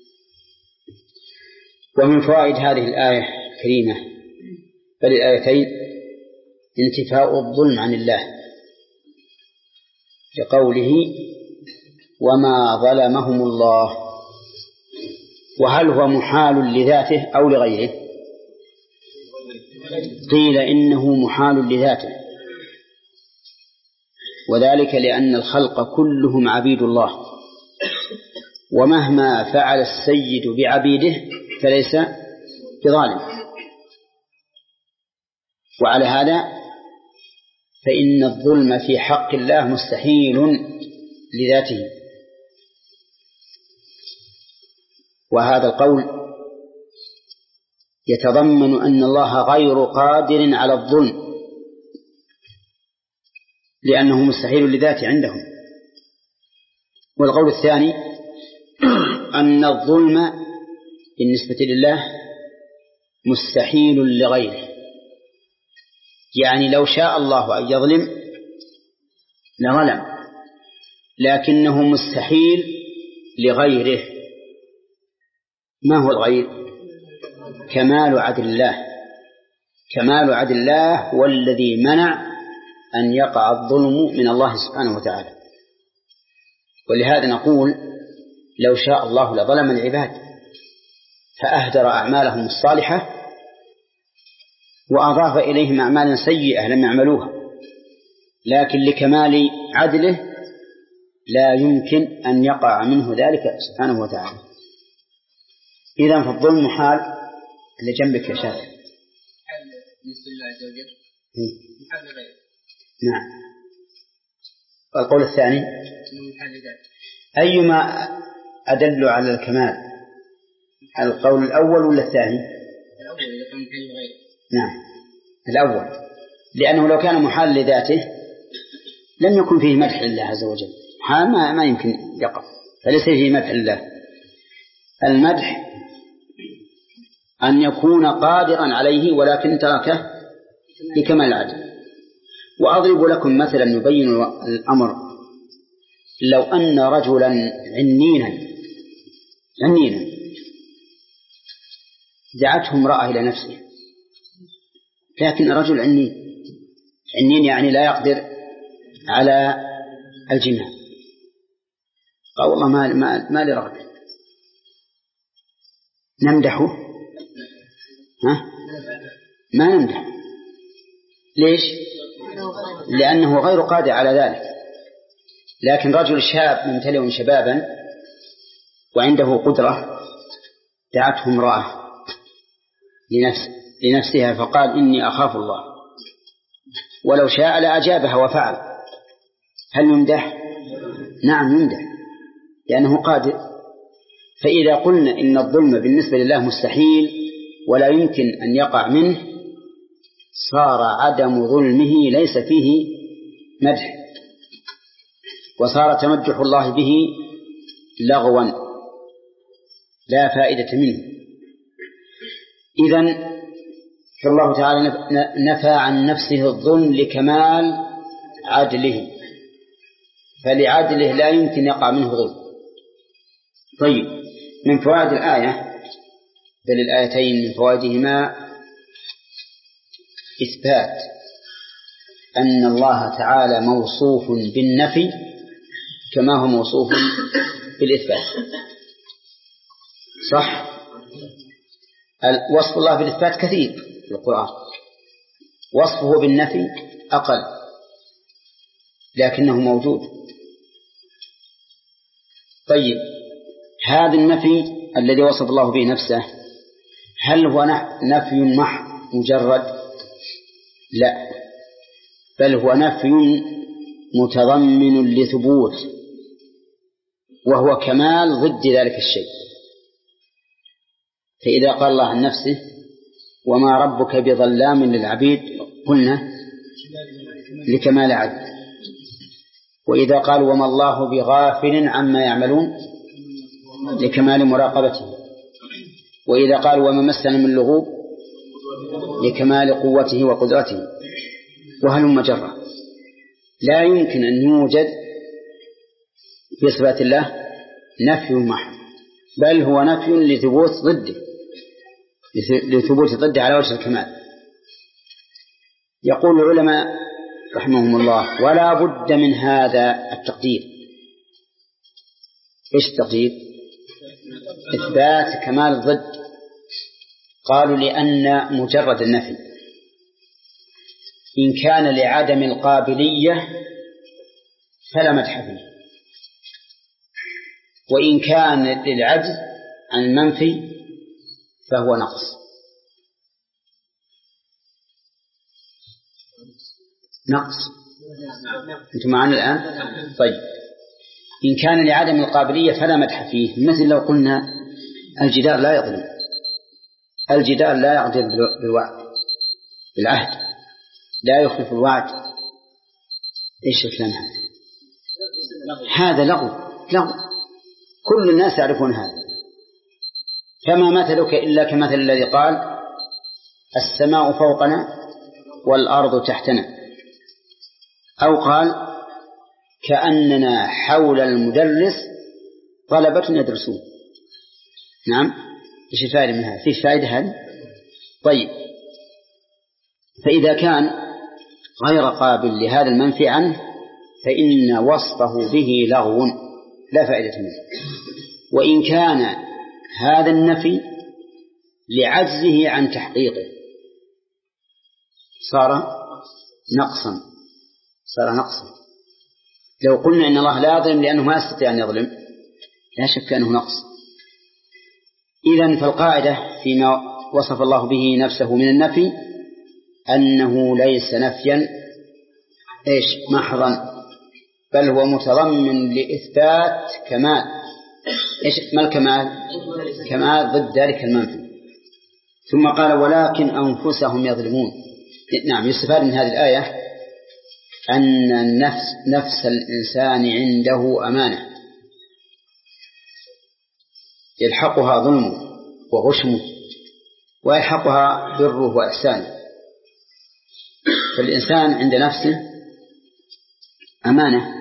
ومن فوائد هذه الآية الكريمة بل الآيتين انتفاء الظلم عن الله لقوله وما ظلمهم الله. وهل هو محال لذاته أو لغيره؟ قيل إنه محال لذاته، وذلك لأن الخلق كلهم عبيد الله، ومهما فعل السيد بعبيده فليس بظالم. وعلى هذا فإن الظلم في حق الله مستحيل لذاته. وهذا القول يتضمن أن الله غير قادر على الظلم لأنه مستحيل لذاته عندهم. والقول الثاني أن الظلم بالنسبة لله مستحيل لغيره، يعني لو شاء الله أن يظلم لظلم، لكنه مستحيل لغيره. ما هو الغير؟ كمال عدل الله. كمال عدل الله هو الذي منع أن يقع الظلم من الله سبحانه وتعالى. ولهذا نقول لو شاء الله لظلم العباد فأهدر أعمالهم الصالحة وأضاف إليهم أعمالا سيئة لم يعملوها، لكن لكمال عدله لا يمكن أن يقع منه ذلك سبحانه وتعالى. إذن فالظلم محال. اللي جنبك يا شاكر. بالنسبة لله عز وجل محال لغيره. نعم. والقول الثاني محال لذاته. أيما أدل على الكمال، القول الأول ولا الثاني؟ الأول إذا كان محال لغيره. نعم الأول، لأنه لو كان محال لذاته لم يكن فيه مدح لله عز وجل، ما ما يمكن يقع، فليس فيه مدح لله. المدح أن يكون قادرا عليه ولكن تركه لكمال العدل. وأضرب لكم مثلا يبين الأمر. لو أن رجلا عنينا عنينا دعته امرأة إلى نفسه، لكن رجل عنين عنين يعني لا يقدر على الجماع، قال والله ما ما ما لي رغبة، نمدحه؟ ها؟ ما نمدح. ليش؟ لأنه غير قادر على ذلك. لكن رجل شاب ممتلئ شبابا وعنده قدرة دعته امرأة لنفس لنفسها فقال إني أخاف الله، ولو شاء لأجابها وفعل، هل يمدح؟ نعم يمدح لأنه قادر. فإذا قلنا إن الظلم بالنسبة لله مستحيل ولا يمكن أن يقع منه، صار عدم ظلمه ليس فيه مدح، وصار تمدح الله به لغوا لا فائدة منه. إذن فالله تعالى نفى عن نفسه الظلم لكمال عدله، فلعدله لا يمكن يقع منه ظلم. طيب، من فوائد الآية بل الآيتين من فوائدهما إثبات أن الله تعالى موصوف بالنفي كما هو موصوف بالإثبات. صح؟ وصف الله بالإثبات كثير في القرآن، وصفه بالنفي أقل لكنه موجود. طيب هذا النفي الذي وصف الله به نفسه هل هو نفي محض مجرد؟ لا، بل هو نفي متضمن لثبوت، وهو كمال ضد ذلك الشيء. فإذا قال الله عن نفسه وما ربك بظلام للعبيد قلنا لكمال عدل، وإذا قال وما الله بغافل عما يعملون لكمال مراقبته، وإذا قال وما مسنا من لغوب لكمال قوته وقدرته، وهلم جرا. لا يمكن أن يوجد في صفات الله نفي محض، بل هو نفي لثبوت ضده، لثبوت ضده على وجه الكمال. يقول العلماء رحمهم الله ولا بد من هذا التقدير. إيش التقدير؟ إثبات كمال الضد. قالوا لأن مجرد النفي إن كان لعدم القابلية فلا مدح فيه، وإن كان للعجز عن المنفي فهو نقص. نقص أنتم معنا الآن؟ طيب إن كان لعدم القابلية فلا مدح فيه، مثل لو قلنا الجدار لا يظلم، الجدار لا يعدل بالوعد بالعهد، لا يخلف الوعد. إيش الكلام هذا؟ هذا لغو لغو، كل الناس يعرفون هذا. فما مثلك إلا كمثل الذي قال السماء فوقنا والأرض تحتنا، أو قال كأننا حول المدرس طلبة يدرسون. نعم، إيش الفائدة من هذا؟ فيه فائدة هذا؟ طيب فإذا كان غير قابل لهذا المنفي عنه فإن وصفه به لغو لا فائدة منه. وإن كان هذا النفي لعجزه عن تحقيقه صار نقصا، صار نقصا. لو قلنا إن الله لا يظلم لأنه ما يستطيع أن يظلم لا شك أنه نقص. إذن فالقاعدة فيما وصف الله به نفسه من النفي أنه ليس نفيا إيش محضا، بل هو متضمن لإثبات كمال. إيش ما الكمال؟ كمال ضد ذلك المنفي. ثم قال ولكن أنفسهم يظلمون. نعم، يستفاد من هذه الآية أن النفس نفس الإنسان عنده أمانة يلحقها ظلمه وغشمه ويلحقها بره وإحسانه. فالإنسان عند نفسه أمانة،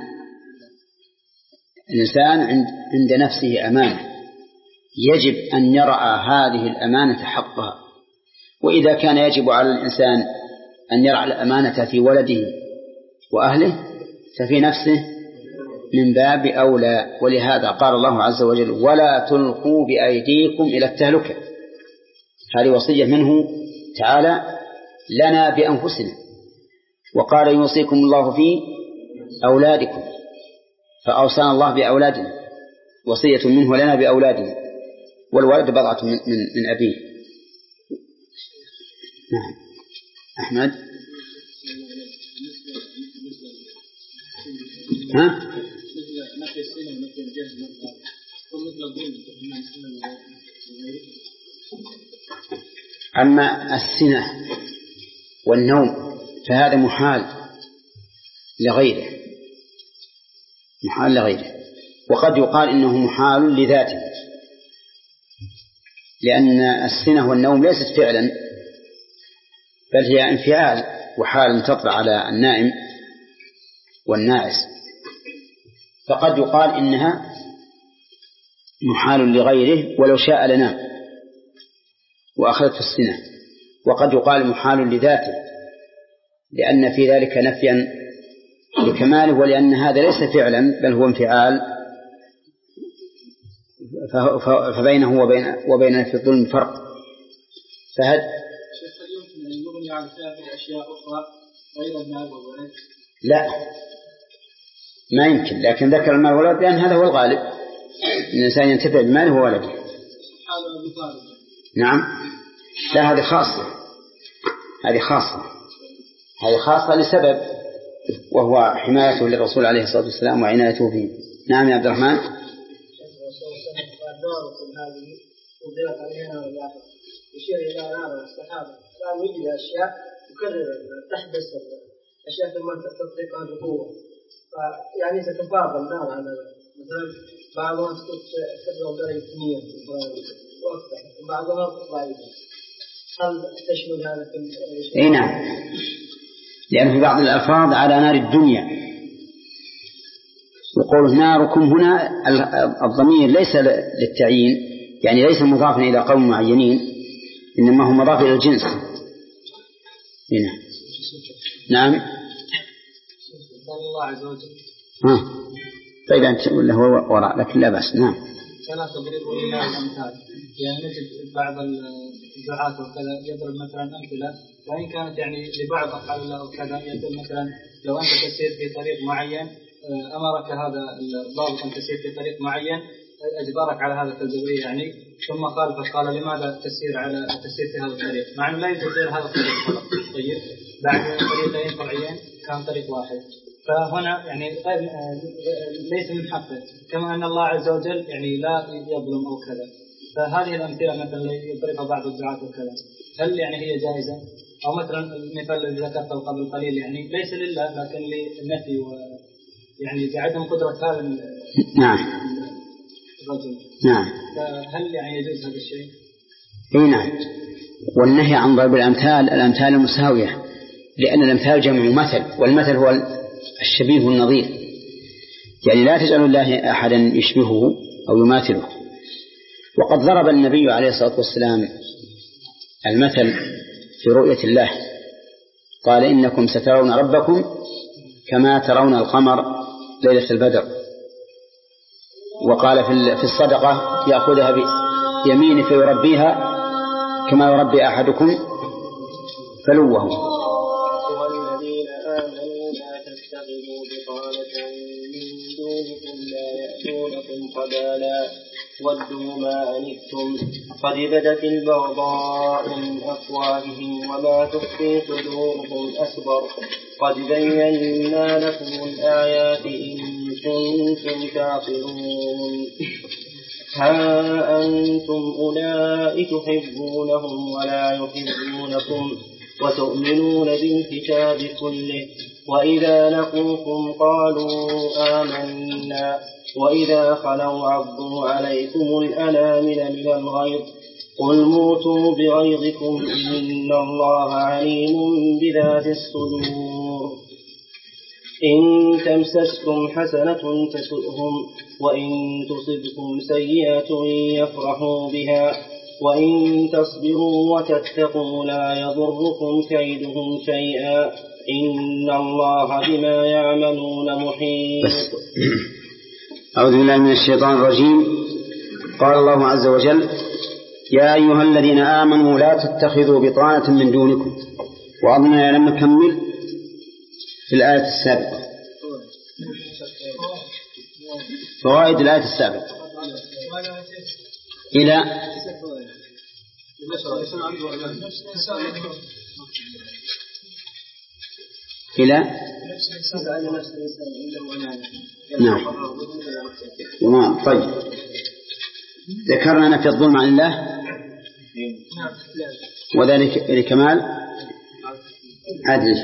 الإنسان عند, عند نفسه أمانة يجب أن يرعى هذه الأمانة حقها. وإذا كان يجب على الإنسان أن يرعى الأمانة في ولده وأهله ففي نفسه من باب أولى. ولهذا قال الله عز وجل ولا تلقوا بأيديكم إلى التهلكة. هذه وصية منه تعالى لنا بأنفسنا. وقال يوصيكم الله في أولادكم، فأوصانا الله بأولادنا، وصية منه لنا بأولادنا، والولد بضعة من, من, من أبيه. نعم أحمد. ها؟ أما السنة والنوم فهذا محال لغيره، محال لغيره. وقد يقال إنه محال لذاته، لأن السنة والنوم ليست فعلا بل هي انفعال وحال تطلع على النائم والناعس، فقد يقال إنها محال لغيره ولو شاء لنام وأخذت السنة. وقد يقال محال لذاته لأن في ذلك نفيا لكماله، ولأن هذا ليس فعلا بل هو انفعال، فبينه وبين وبين في الظلم فرق. فهد يجعل فيها أشياء أخرى غير المال والولد؟ لا ما يمكن، لكن ذكر المال والولد لأن هذا هو الغالب، الإنسان ينتفع بماله وولده. نعم. لا هذه خاصة، هذه خاصة هذه خاصة لسبب، وهو حمايته للرسول عليه الصلاة والسلام وعنايته فيه. نعم يا عبد الرحمن. يشير إلى هذا الصحابة كانوا يجد أشياء تكرر تحدث أشياء ثم تستطيقها بقوة، فيعني تتفاضل نار على مثلا بعضها تبلغ درجة مية وأكثر وبعضها ضعيفة. هل تشمل هذا في الشيء؟ أي نعم، لأن في بعض الألفاظ على نار الدنيا، وقول ناركم هنا الضمير ليس للتعيين، يعني ليس مضافا إلى قوم معينين، إنما هو مضاف إلى الجنس. هنا. نعم. الله عز وجل. ها. طيب أنت ولا هو وراء، لكن لا بأس. نعم. كما تضرب لله الأمثال، يعني نجد بعض الدعاة وكذا يضرب مثلا أمثلة، وإن كانت يعني لبعض أفعال الله وكذا، يقول مثلا لو أنت تسير في طريق معين أمرك هذا الضابط أن تسير في طريق معين، أجبرك على هذا التجربة يعني، ثم قال فقال لماذا تسير على تسير في هذا الطريق، مع أنه لا يسير هذا الطريق فقط. طيب بعد طريقين فرعيين كان طريق واحد، فهنا يعني ليس من حقه، كما أن الله عز وجل يعني لا يظلم أو كذا. فهذه الأمثلة مثلا يضربها بعض الدعاة وكذا، هل يعني هي جائزة؟ أو مثلا المثال الذي ذكرته قبل قليل يعني ليس لله لكن للنفي ويعني بعدم قدرة هذا نعم الرجل. نعم. فهل يعني يجوز هذا الشيء؟ اي نعم. والنهي عن ضرب الأمثال الأمثال المساوية، لأن الأمثال جمع مثل، والمثل هو الشبيه النظير، يعني لا تجعل الله أحدا يشبهه أو يماثله. وقد ضرب النبي عليه الصلاة والسلام المثل في رؤية الله، قال إنكم سترون ربكم كما ترون القمر ليلة البدر. وقال في الصدقة يأخذها بيمينه فيربيها كما يربي أحدكم فلوه. والذين آمنوا لا تتخذوا بطانة من دونكم لا يأتونكم خبالا ودوا ما عنتم قد بدت البغضاء من أفواههم وما تخفي صدورهم أكبر قد بينا لكم الآيات إن كنتم تعقلون. ها أنتم أولئك تحبونهم ولا يحبونكم وتؤمنون بالكتاب كله وإذا لقوكم قالوا آمنا وإذا خلوا عضوا عليكم الأنامل من الغيظ قل موتوا بغيظكم إن الله عليم بذات الصدور. إن تمسسكم حسنة تسؤهم وإن تصبكم سيئة يفرحوا بها وإن تصبروا وتتقوا لا يضركم كيدهم شيئا إن الله بما يعملون محيط. أعوذ بالله من الشيطان الرجيم. قال الله عز وجل يا أيها الذين آمنوا لا تتخذوا بطانة من دونكم. وأظننا لم نكمل في الآية السابقة فوائد الآية السابقة إلى إلى نعم تمام. طيب ذكرنا أن في الظلم عن الله وذلك لكمال عدله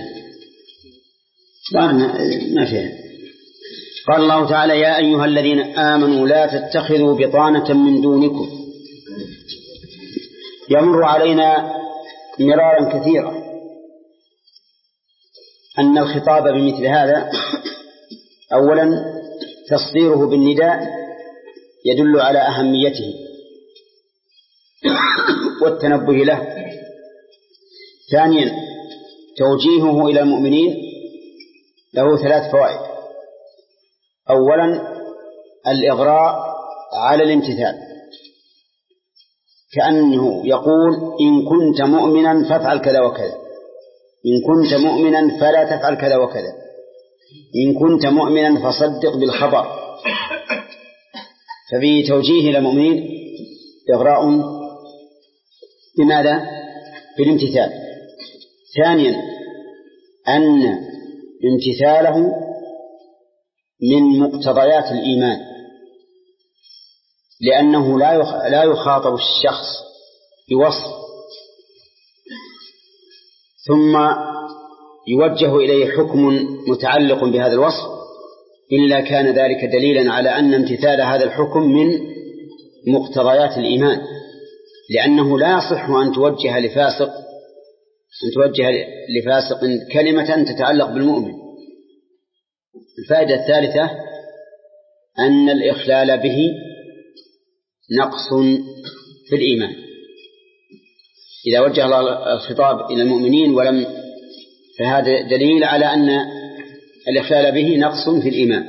ما فيها. قال الله تعالى يا أيها الذين آمنوا لا تتخذوا بطانة من دونكم. يمر علينا مرارا كثيرا أن الخطاب بمثل هذا أولا تصديره بالنداء يدل على أهميته والتنبه له. ثانيا توجيهه إلى المؤمنين له ثلاث فوائد. أولا الإغراء على الامتثال، كأنه يقول إن كنت مؤمنا فافعل كذا وكذا إن كنت مؤمنا فلا تفعل كذا وكذا، إن كنت مؤمنا فصدق بالخبر. ففي توجيه إلى المؤمنين إغراء بماذا؟ بالامتثال. ثانيا أن امتثاله من مقتضيات الإيمان، لأنه لا يخاطب الشخص بوصف ثم يوجه إليه حكم متعلق بهذا الوصف إلا كان ذلك دليلا على أن امتثال هذا الحكم من مقتضيات الإيمان، لأنه لا يصح أن توجه لفاسق أن توجه لفاسق كلمة تتعلق بالمؤمن. الفائدة الثالثة أن الإخلال به نقص في الإيمان. إذا وجه الله الخطاب إلى المؤمنين ولم، فهذا دليل على أن الإخلال به نقص في الإيمان.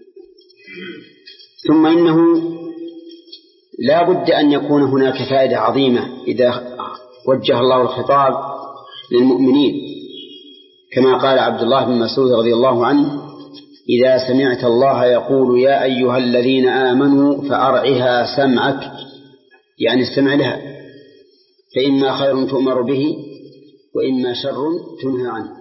ثم إنه لا بد أن يكون هناك فائدة عظيمة إذا وجه الله الخطاب للمؤمنين، كما قال عبد الله بن مسعود رضي الله عنه: إذا سمعت الله يقول يا أيها الذين آمنوا فأرعها سمعك، يعني استمع لها، فإما خير تؤمر به وإما شر تنهى عنه.